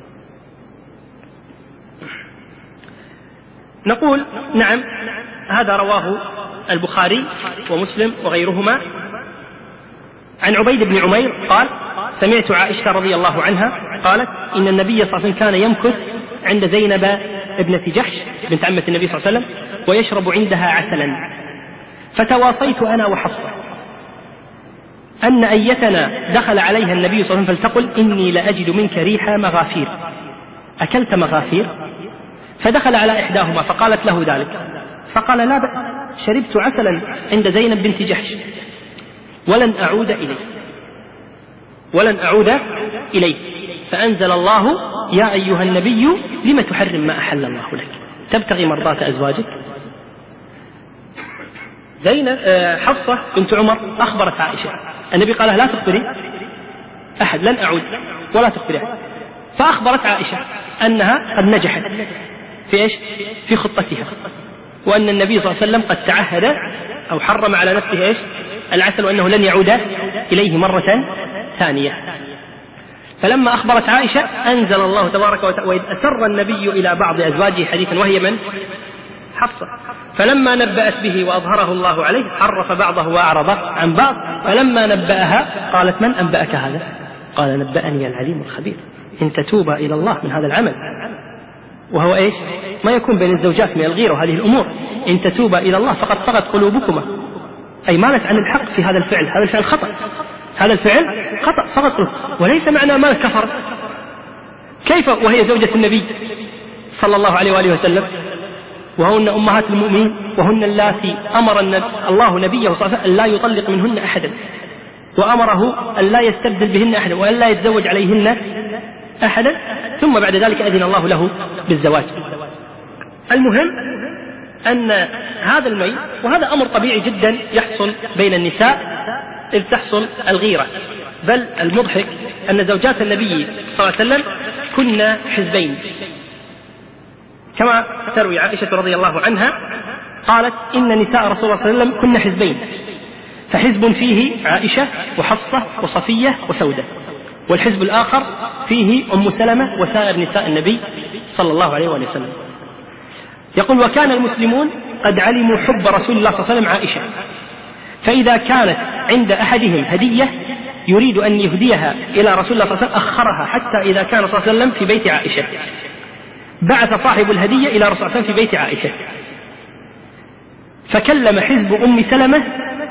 نقول نعم هذا رواه البخاري ومسلم وغيرهما عن عبيد بن عمير قال: سمعت عائشة رضي الله عنها قالت: إن النبي صلى الله عليه وسلم كان يمكث عند زينب ابنة جحش بنت عمة النبي صلى الله عليه وسلم ويشرب عندها عسلا، فتواصيت أنا وحفصة أن أيتنا دخل عليها النبي صلى الله عليه وسلم فلتقل: إني لأجد منك ريح مغافير، أكلت مغافير؟ فدخل على إحداهما فقالت له ذلك، فقال: لا بأس، شربت عسلا عند زينب بنت جحش ولن أعود إليه ولن أعود إليه فأنزل الله: يا أيها النبي لم تحرم ما أحل الله لك تبتغي مرضاة أزواجك. زينب حفصة بنت عمر أخبرت عائشة، النبي قال: لا تخبري أحد، لن أعود ولا تخبري أحد. فأخبرت عائشة أنها قد نجحت في إيش؟ في خطتها، وأن النبي صلى الله عليه وسلم قد تعهد أو حرم على نفسه إيش؟ العسل، وأنه لن يعود إليه مرة ثانية. فلما أخبرت عائشة أنزل الله تبارك وتعالى: وإذ أسر النبي إلى بعض أزواجه حديثا، وهي من؟ حفصة. فلما نبأت به وأظهره الله عليه عرف بعضه وأعرض عن بعض. فلما نبأها قالت: من أنبأك هذا؟ قال: نبأني العليم الخبير. إن تتوبا إلى الله من هذا العمل، وهو إيش؟ ما يكون بين الزوجات من الغيرة وهذه الأمور. إن تتوبا إلى الله فقد صغت قلوبكما، أي مالت عن الحق في هذا الفعل. هذا الفعل خطأ، هذا الفعل خطأ، صغت قلوب. وليس معنى ما كفرت. كيف وهي زوجة النبي صلى الله عليه وآله وسلم، وهن أمهات المؤمنين، وهن اللاتي أمر الله نبيه صلى الله عليه وسلم أن لا يطلق منهن أحدا، وأمره أن لا يستبدل بهن أحدا، وأن لا يتزوج عليهن أحدا، ثم بعد ذلك أذن الله له بالزواج. المهم أن هذا الميل، وهذا أمر طبيعي جدا يحصل بين النساء إذ تحصل الغيرة. بل المضحك أن زوجات النبي صلى الله عليه وسلم كنا حزبين، كما تروي عائشة رضي الله عنها قالت: إن نساء رسول الله صلى الله عليه وسلم كنا حزبين، فحزب فيه عائشة وحفصة وصفية وسودة، والحزب الآخر فيه أم سلمة وسائر نساء النبي صلى الله عليه وسلم. يقول: وكان المسلمون قد علموا حب رسول الله صلى الله عليه وسلم عائشة، فإذا كانت عند أحدهم هدية يريد أن يهديها إلى رسول الله صلى الله عليه وسلم أخرها حتى إذا كان صلى الله عليه وسلم في بيت عائشة بعث صاحب الهدية إلى رسول الله صلى الله عليه وسلم في بيت عائشة، فكلم حزب أم سلمة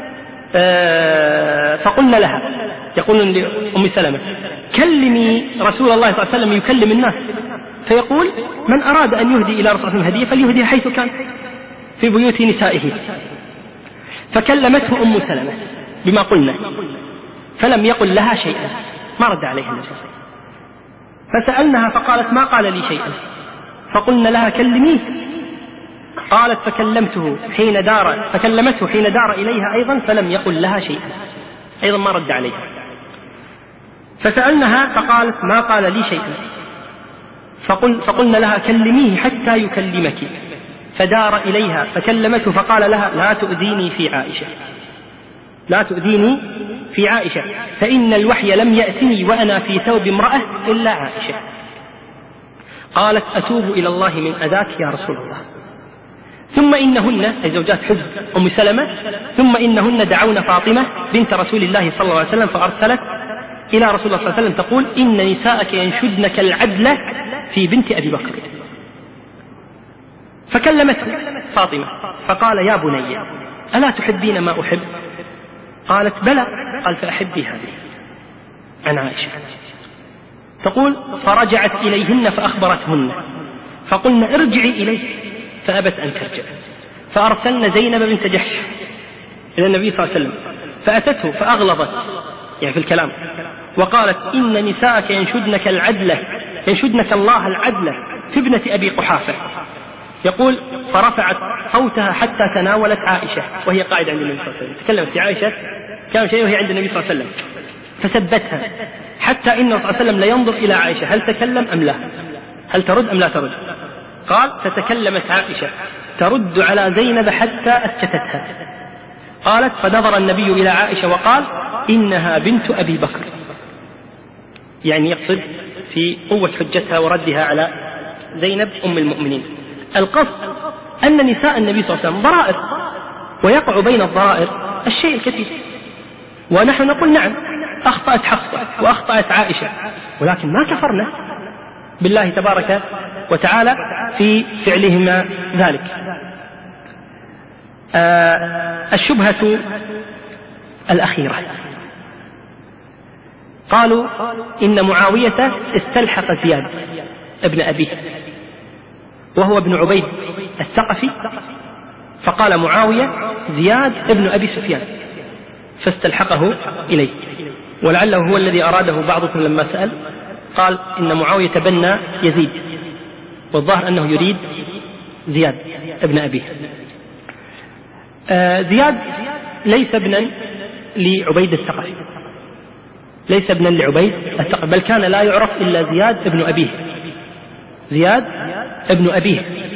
فقلنا لها، يقولون لأم سلمة: كلمي رسول الله صلى الله عليه وسلم يكلم الناس. فيقول: من أراد أن يهدي إلى رسول الله هدية فليهدي حيث كان في بيوت نسائه. فكلمته أم سلمة بما قلنا، فلم يقل لها شيئا، ما رد عليها النبي صلى الله عليه وسلم. فسألناها فقالت: ما قال لي شيئا. فقلنا لها: كلميه. قالت: فكلمته حين دار فكلمته حين دار إليها أيضا فلم يقل لها شيئا، أيضا ما رد عليها. فسألناها فقالت: ما قال لي شيئا. فقل فقلنا لها: كلميه حتى يكلمك. فدار إليها فكلمته فقال لها: لا تؤذيني في عائشة، لا تؤذيني في عائشة، فإن الوحي لم يأتني وأنا في ثوب امرأة إلا عائشة. قالت: أتوب إلى الله من أذاك يا رسول الله. ثم إنهن، أي زوجات حزب أم سلمة، ثم إنهن دعون فاطمة بنت رسول الله صلى الله عليه وسلم، فأرسلت إلى رسول الله صلى الله عليه وسلم تقول: إن نساءك ينشدنك العدل في بنت أبي بكر. فكلمته فاطمة فقال: يا بني ألا تحبين ما أحب؟ قالت: بلى. قال: فأحبي هذه عن عائشة. تقول: فرجعت إليهن فأخبرتهن، فقلن: ارجعي إليه، فأبت أن ترجع. فأرسلنا زينب بنت جحش إلى النبي صلى الله عليه وسلم، فأتته فأغلظت يعني في الكلام، وقالت: إن نساءك ينشدنك العدل، ينشدنك الله العدل في ابنة أبي قحافة. يقول: فرفعت صوتها حتى تناولت عائشة وهي قاعدة عند النبي صلى الله عليه وسلم. تكلمت في عائشة كان شيء وهي عند النبي صلى الله عليه وسلم، فسبتها حتى إنه صلى الله عليه وسلم لا ينظر إلى عائشة هل تكلم أم لا، هل ترد أم لا ترد. قال: فتكلمت عائشة ترد على زينب حتى أسكتتها. قالت: فنظر النبي إلى عائشة وقال: إنها بنت أبي بكر، يعني يقصد في قوة حجتها وردها على زينب أم المؤمنين. القصد أن نساء النبي صلى الله عليه وسلم ضرائر، ويقع بين الضرائر الشيء الكثير، ونحن نقول: نعم أخطأت حفصة وأخطأت عائشة، ولكن ما كفرنا بالله تبارك وتعالى في فعلهما ذلك. آه الشبهة الأخيرة، قالوا إن معاوية استلحق زياد ابن أبيه وهو ابن عبيد الثقفي، فقال معاوية: زياد ابن أبي سفيان، فاستلحقه إليه. ولعله هو الذي أراده بعضكم لما سأل، قال إن معاوية تبنى يزيد، والظاهر أنه يريد زياد ابن أبيه. آه زياد ليس ابنا لعبيد الثقفي، ليس ابنا لعبيد الثقفي، بل كان لا يعرف إلا زياد ابن أبيه، زياد ابن أبيه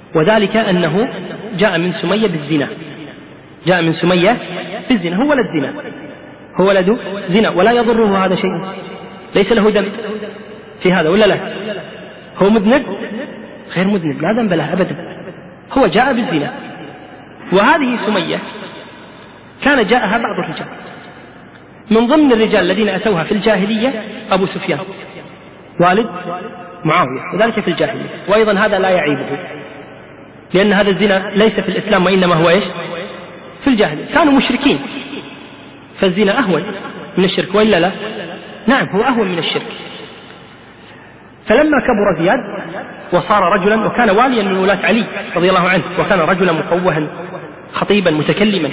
وذلك أنه جاء من سمية بالزنا، جاء من سمية بالزنا، هو ولد زنا، هو ولد زنا، ولا يضره هذا شيء، ليس له دم في هذا ولا لا؟ هو مذنب؟ غير مذنب، لا ذنب له أبدا، هو جاء بالزنا. وهذه سمية كان جاءها بعض الرجال، من ضمن الرجال الذين أتوها في الجاهلية أبو سفيان والد معاوية، وذلك في الجاهلية، وأيضا هذا لا يعيبه، لأن هذا الزنا ليس في الإسلام وإنما هو إيش؟ في الجاهلية، كانوا مشركين، فالزنا أهون من الشرك وإلا لا؟ نعم هو أهون من الشرك. فلما كبر زياد وصار رجلا، وكان واليا من ولاة علي رضي الله عنه، وكان رجلا مفوها خطيبا متكلما،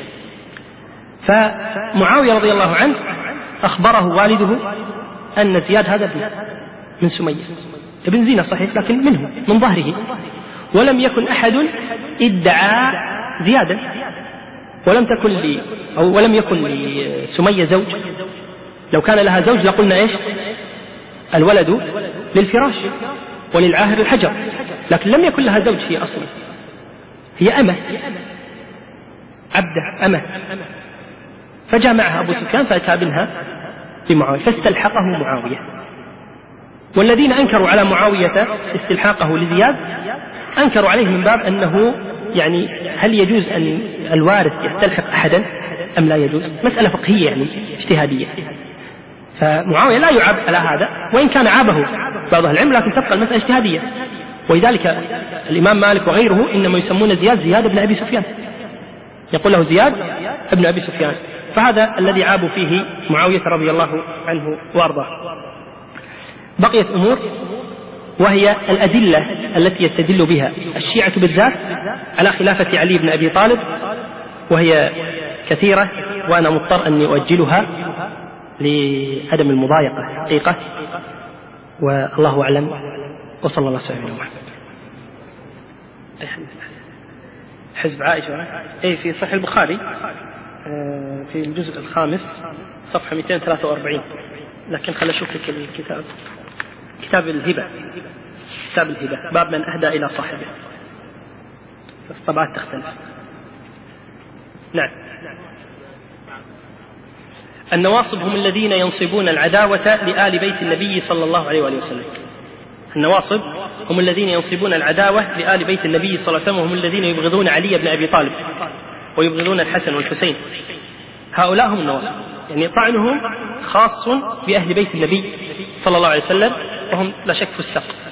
فمعاوية رضي الله عنه أخبره والده أن زياد هذا ابن من سمية، ابن زينة صحيح لكن منه من ظهره، ولم يكن أحد ادعى زيادا، ولم تكن لي أو ولم يكن لسمية زوج، لو كان لها زوج لقلنا إيش؟ الولد للفراش وللعاهر الحجر، لكن لم يكن لها زوج هي أصلا، هي أمة عبدة أمة، فجاء معها أبو سفيان فأتى بنها لمعاوية فاستلحقه معاوية. والذين أنكروا على معاوية استلحاقه لزياد أنكروا عليه من باب أنه يعني هل يجوز أن الوارث يستلحق أحدا أم لا يجوز، مسألة فقهية يعني اجتهادية، فمعاوية لا يعاب على هذا، وإن كان عابه بعض العلم لكن تبقى المسألة اجتهادية. ولذلك الإمام مالك وغيره إنما يسمون زياد زياد بن أبي سفيان، يقول له زياد ابن أبي سفيان، فهذا الذي عاب فيه معاوية رضي الله عنه وأرضاه. بقيت أمور وهي الأدلة التي يستدل بها الشيعة بالذات على خلافة علي بن أبي طالب، وهي كثيرة وأنا مضطر أني أؤجلها لعدم المضايقة حقيقة، والله أعلم، وصلى الله وسلم على محمد. حزب عائشة أي في صحيح البخاري في الجزء الخامس صفحة مئتين وثلاثة وأربعين، لكن خل أشوف لك الكتاب، كتاب الهبة، كتاب الهبة باب من أهدى إلى صاحبه، بس طبعا تختلف. نعم. النواصب هم الذين ينصبون العداوة لآل بيت النبي صلى الله عليه وآله وسلم. النواصب هم الذين ينصبون العداوة لآل بيت النبي صلى الله عليه وسلم، وهم الذين يبغضون علي بن أبي طالب ويبغضون الحسن والحسين، هؤلاء هم النواصب، يعني طعنهم خاص بأهل بيت النبي صلى الله عليه وسلم، وهم لا شك في السقف.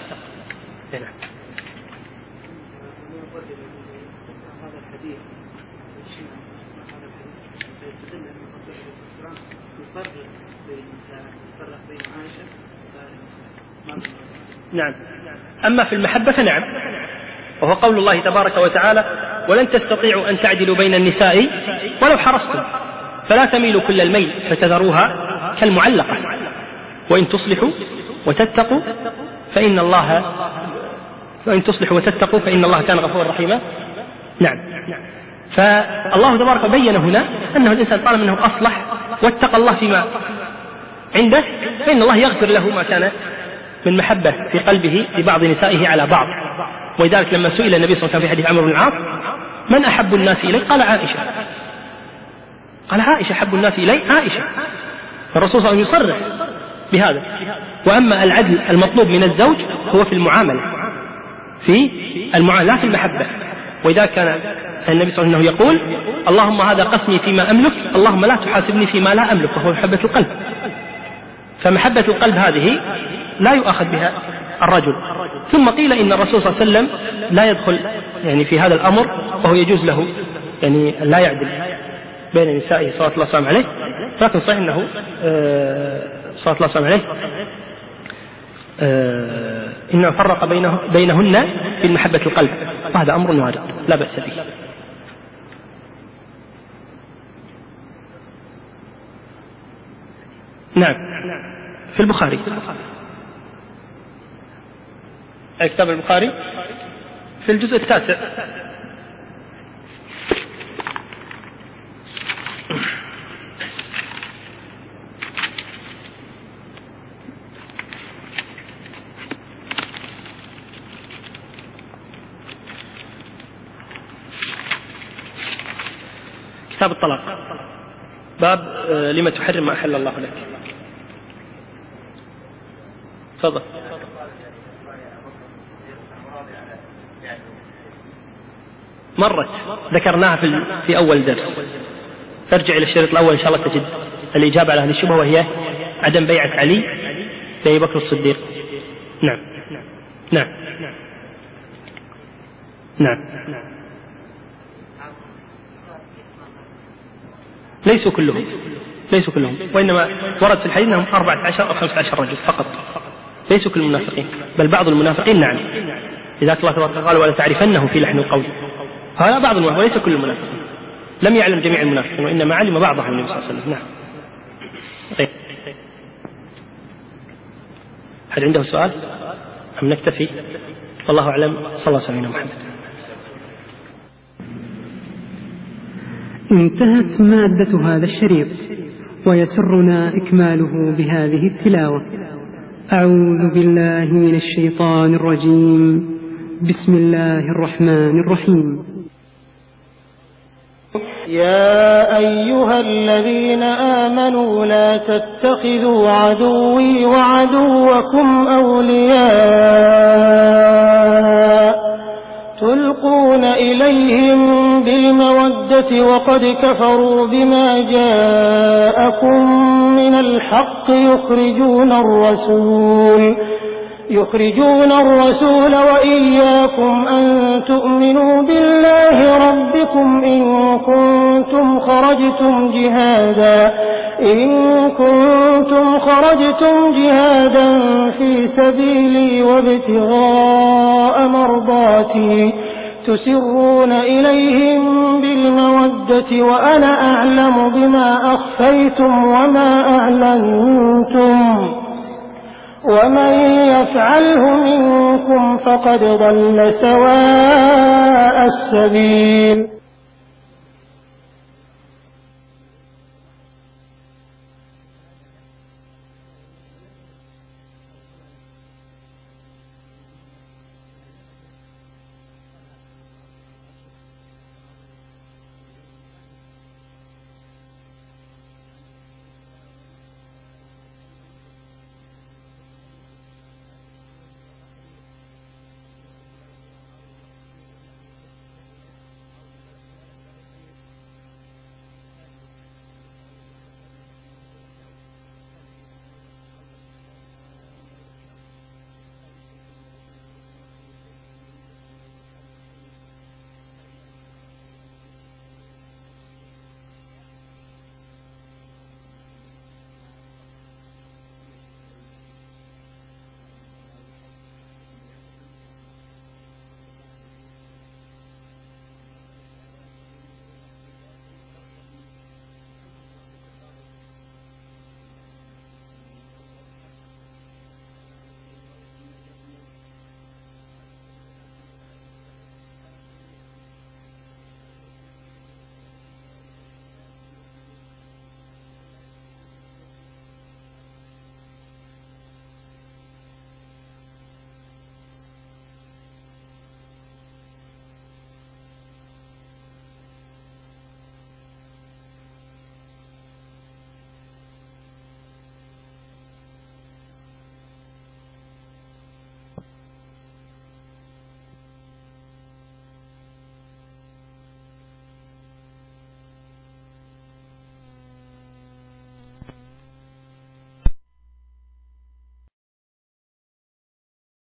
نعم. أما في المحبة فنعم، وهو قول الله تبارك وتعالى: ولن تستطيعوا أن تعدلوا بين النساء ولو حرصتم فلا تميلوا كل الميل فتذروها كالمعلقة وإن تصلحوا وتتقوا فإن الله وإن تصلحوا وتتقوا فإن الله كان غفورا رحيما. نعم. فالله تبارك بين هنا أنه الإنسان طالما أنه أصلح واتقى الله فيما عنده فإن الله يغفر له ما كان من محبة في قلبه لبعض نسائه على بعض. ولذلك لما سئل النبي صلى الله عليه وسلم في حديث عمرو بن العاص: من أحب الناس إلي؟ قال عائشة. قال عائشة أحب الناس إلي عائشة. فالرسول صلى الله عليه وسلم يصرح بهذا. وأما العدل المطلوب من الزوج هو في المعاملة، في المعاملة لا في المحبة. وإذا كان النبي صلى الله عليه وسلم يقول: اللهم هذا قسمي فيما أملك، اللهم لا تحاسبني فيما لا أملك، وهو محبة القلب. فمحبة القلب هذه لا يؤخذ بها الرجل. ثم قيل إن الرسول صلى الله عليه وسلم لا يدخل يعني في هذا الأمر، وهو يجوز له يعني لا يعدل بين نسائه صلى الله عليه وسلم عليه، لكن صحيح أنه صلى الله عليه وسلم عليه إنه فرق بينه بينهن في محبة القلب، وهذا أمر وارد لا بأس به. نعم. في البخاري، كتاب البخاري في الجزء التاسع كتاب الطلاق، باب لما تحرم ما أحل الله لك. تفضل. مرت ذكرناها في, في أول درس، ارجع إلى الشريط الأول إن شاء الله تجد الإجابة على هذه الشبهة، وهي عدم بيعة علي لأبي بكر الصديق. نعم نعم نعم. ليسوا كلهم ليسوا كلهم وإنما ورد في الحديث أنهم أربعة عشر أو خمسة عشر رجل فقط، ليسوا كل المنافقين، بل بعض المنافقين نعم، لذلك الله تبارك قال ولا تعرفنهم في لحن القول، هذا بعض المنافقين وليس كل المنافقين، لم يعلم جميع المنافقين وإنما علم بعضهم النبي صلى الله عليه وسلم. نعم. طيب، هل عنده سؤال أم نكتفي؟ والله أعلم. صلى الله عليه وسلم محمد. انتهت مادة هذا الشريط، ويسرنا إكماله بهذه التلاوة. أعوذ بالله من الشيطان الرجيم. بسم الله الرحمن الرحيم. يا أيها الذين آمنوا لا تتخذوا عدوي وعدوكم أولياء تلقون إليهم بالمودة وقد كفروا بما جاءكم من الحق يخرجون الرسول يخرجون الرسول وإياكم أن تؤمنوا بالله ربكم إن كنتم خرجتم جهادا إن كنتم خرجتم جهادا في سبيلي وابتغاء مرضاتي تسرون إليهم بالمودة وأنا أعلم بما أخفيتم وما أعلنتم ومن يفعله منكم فقد ضل سواء السبيل.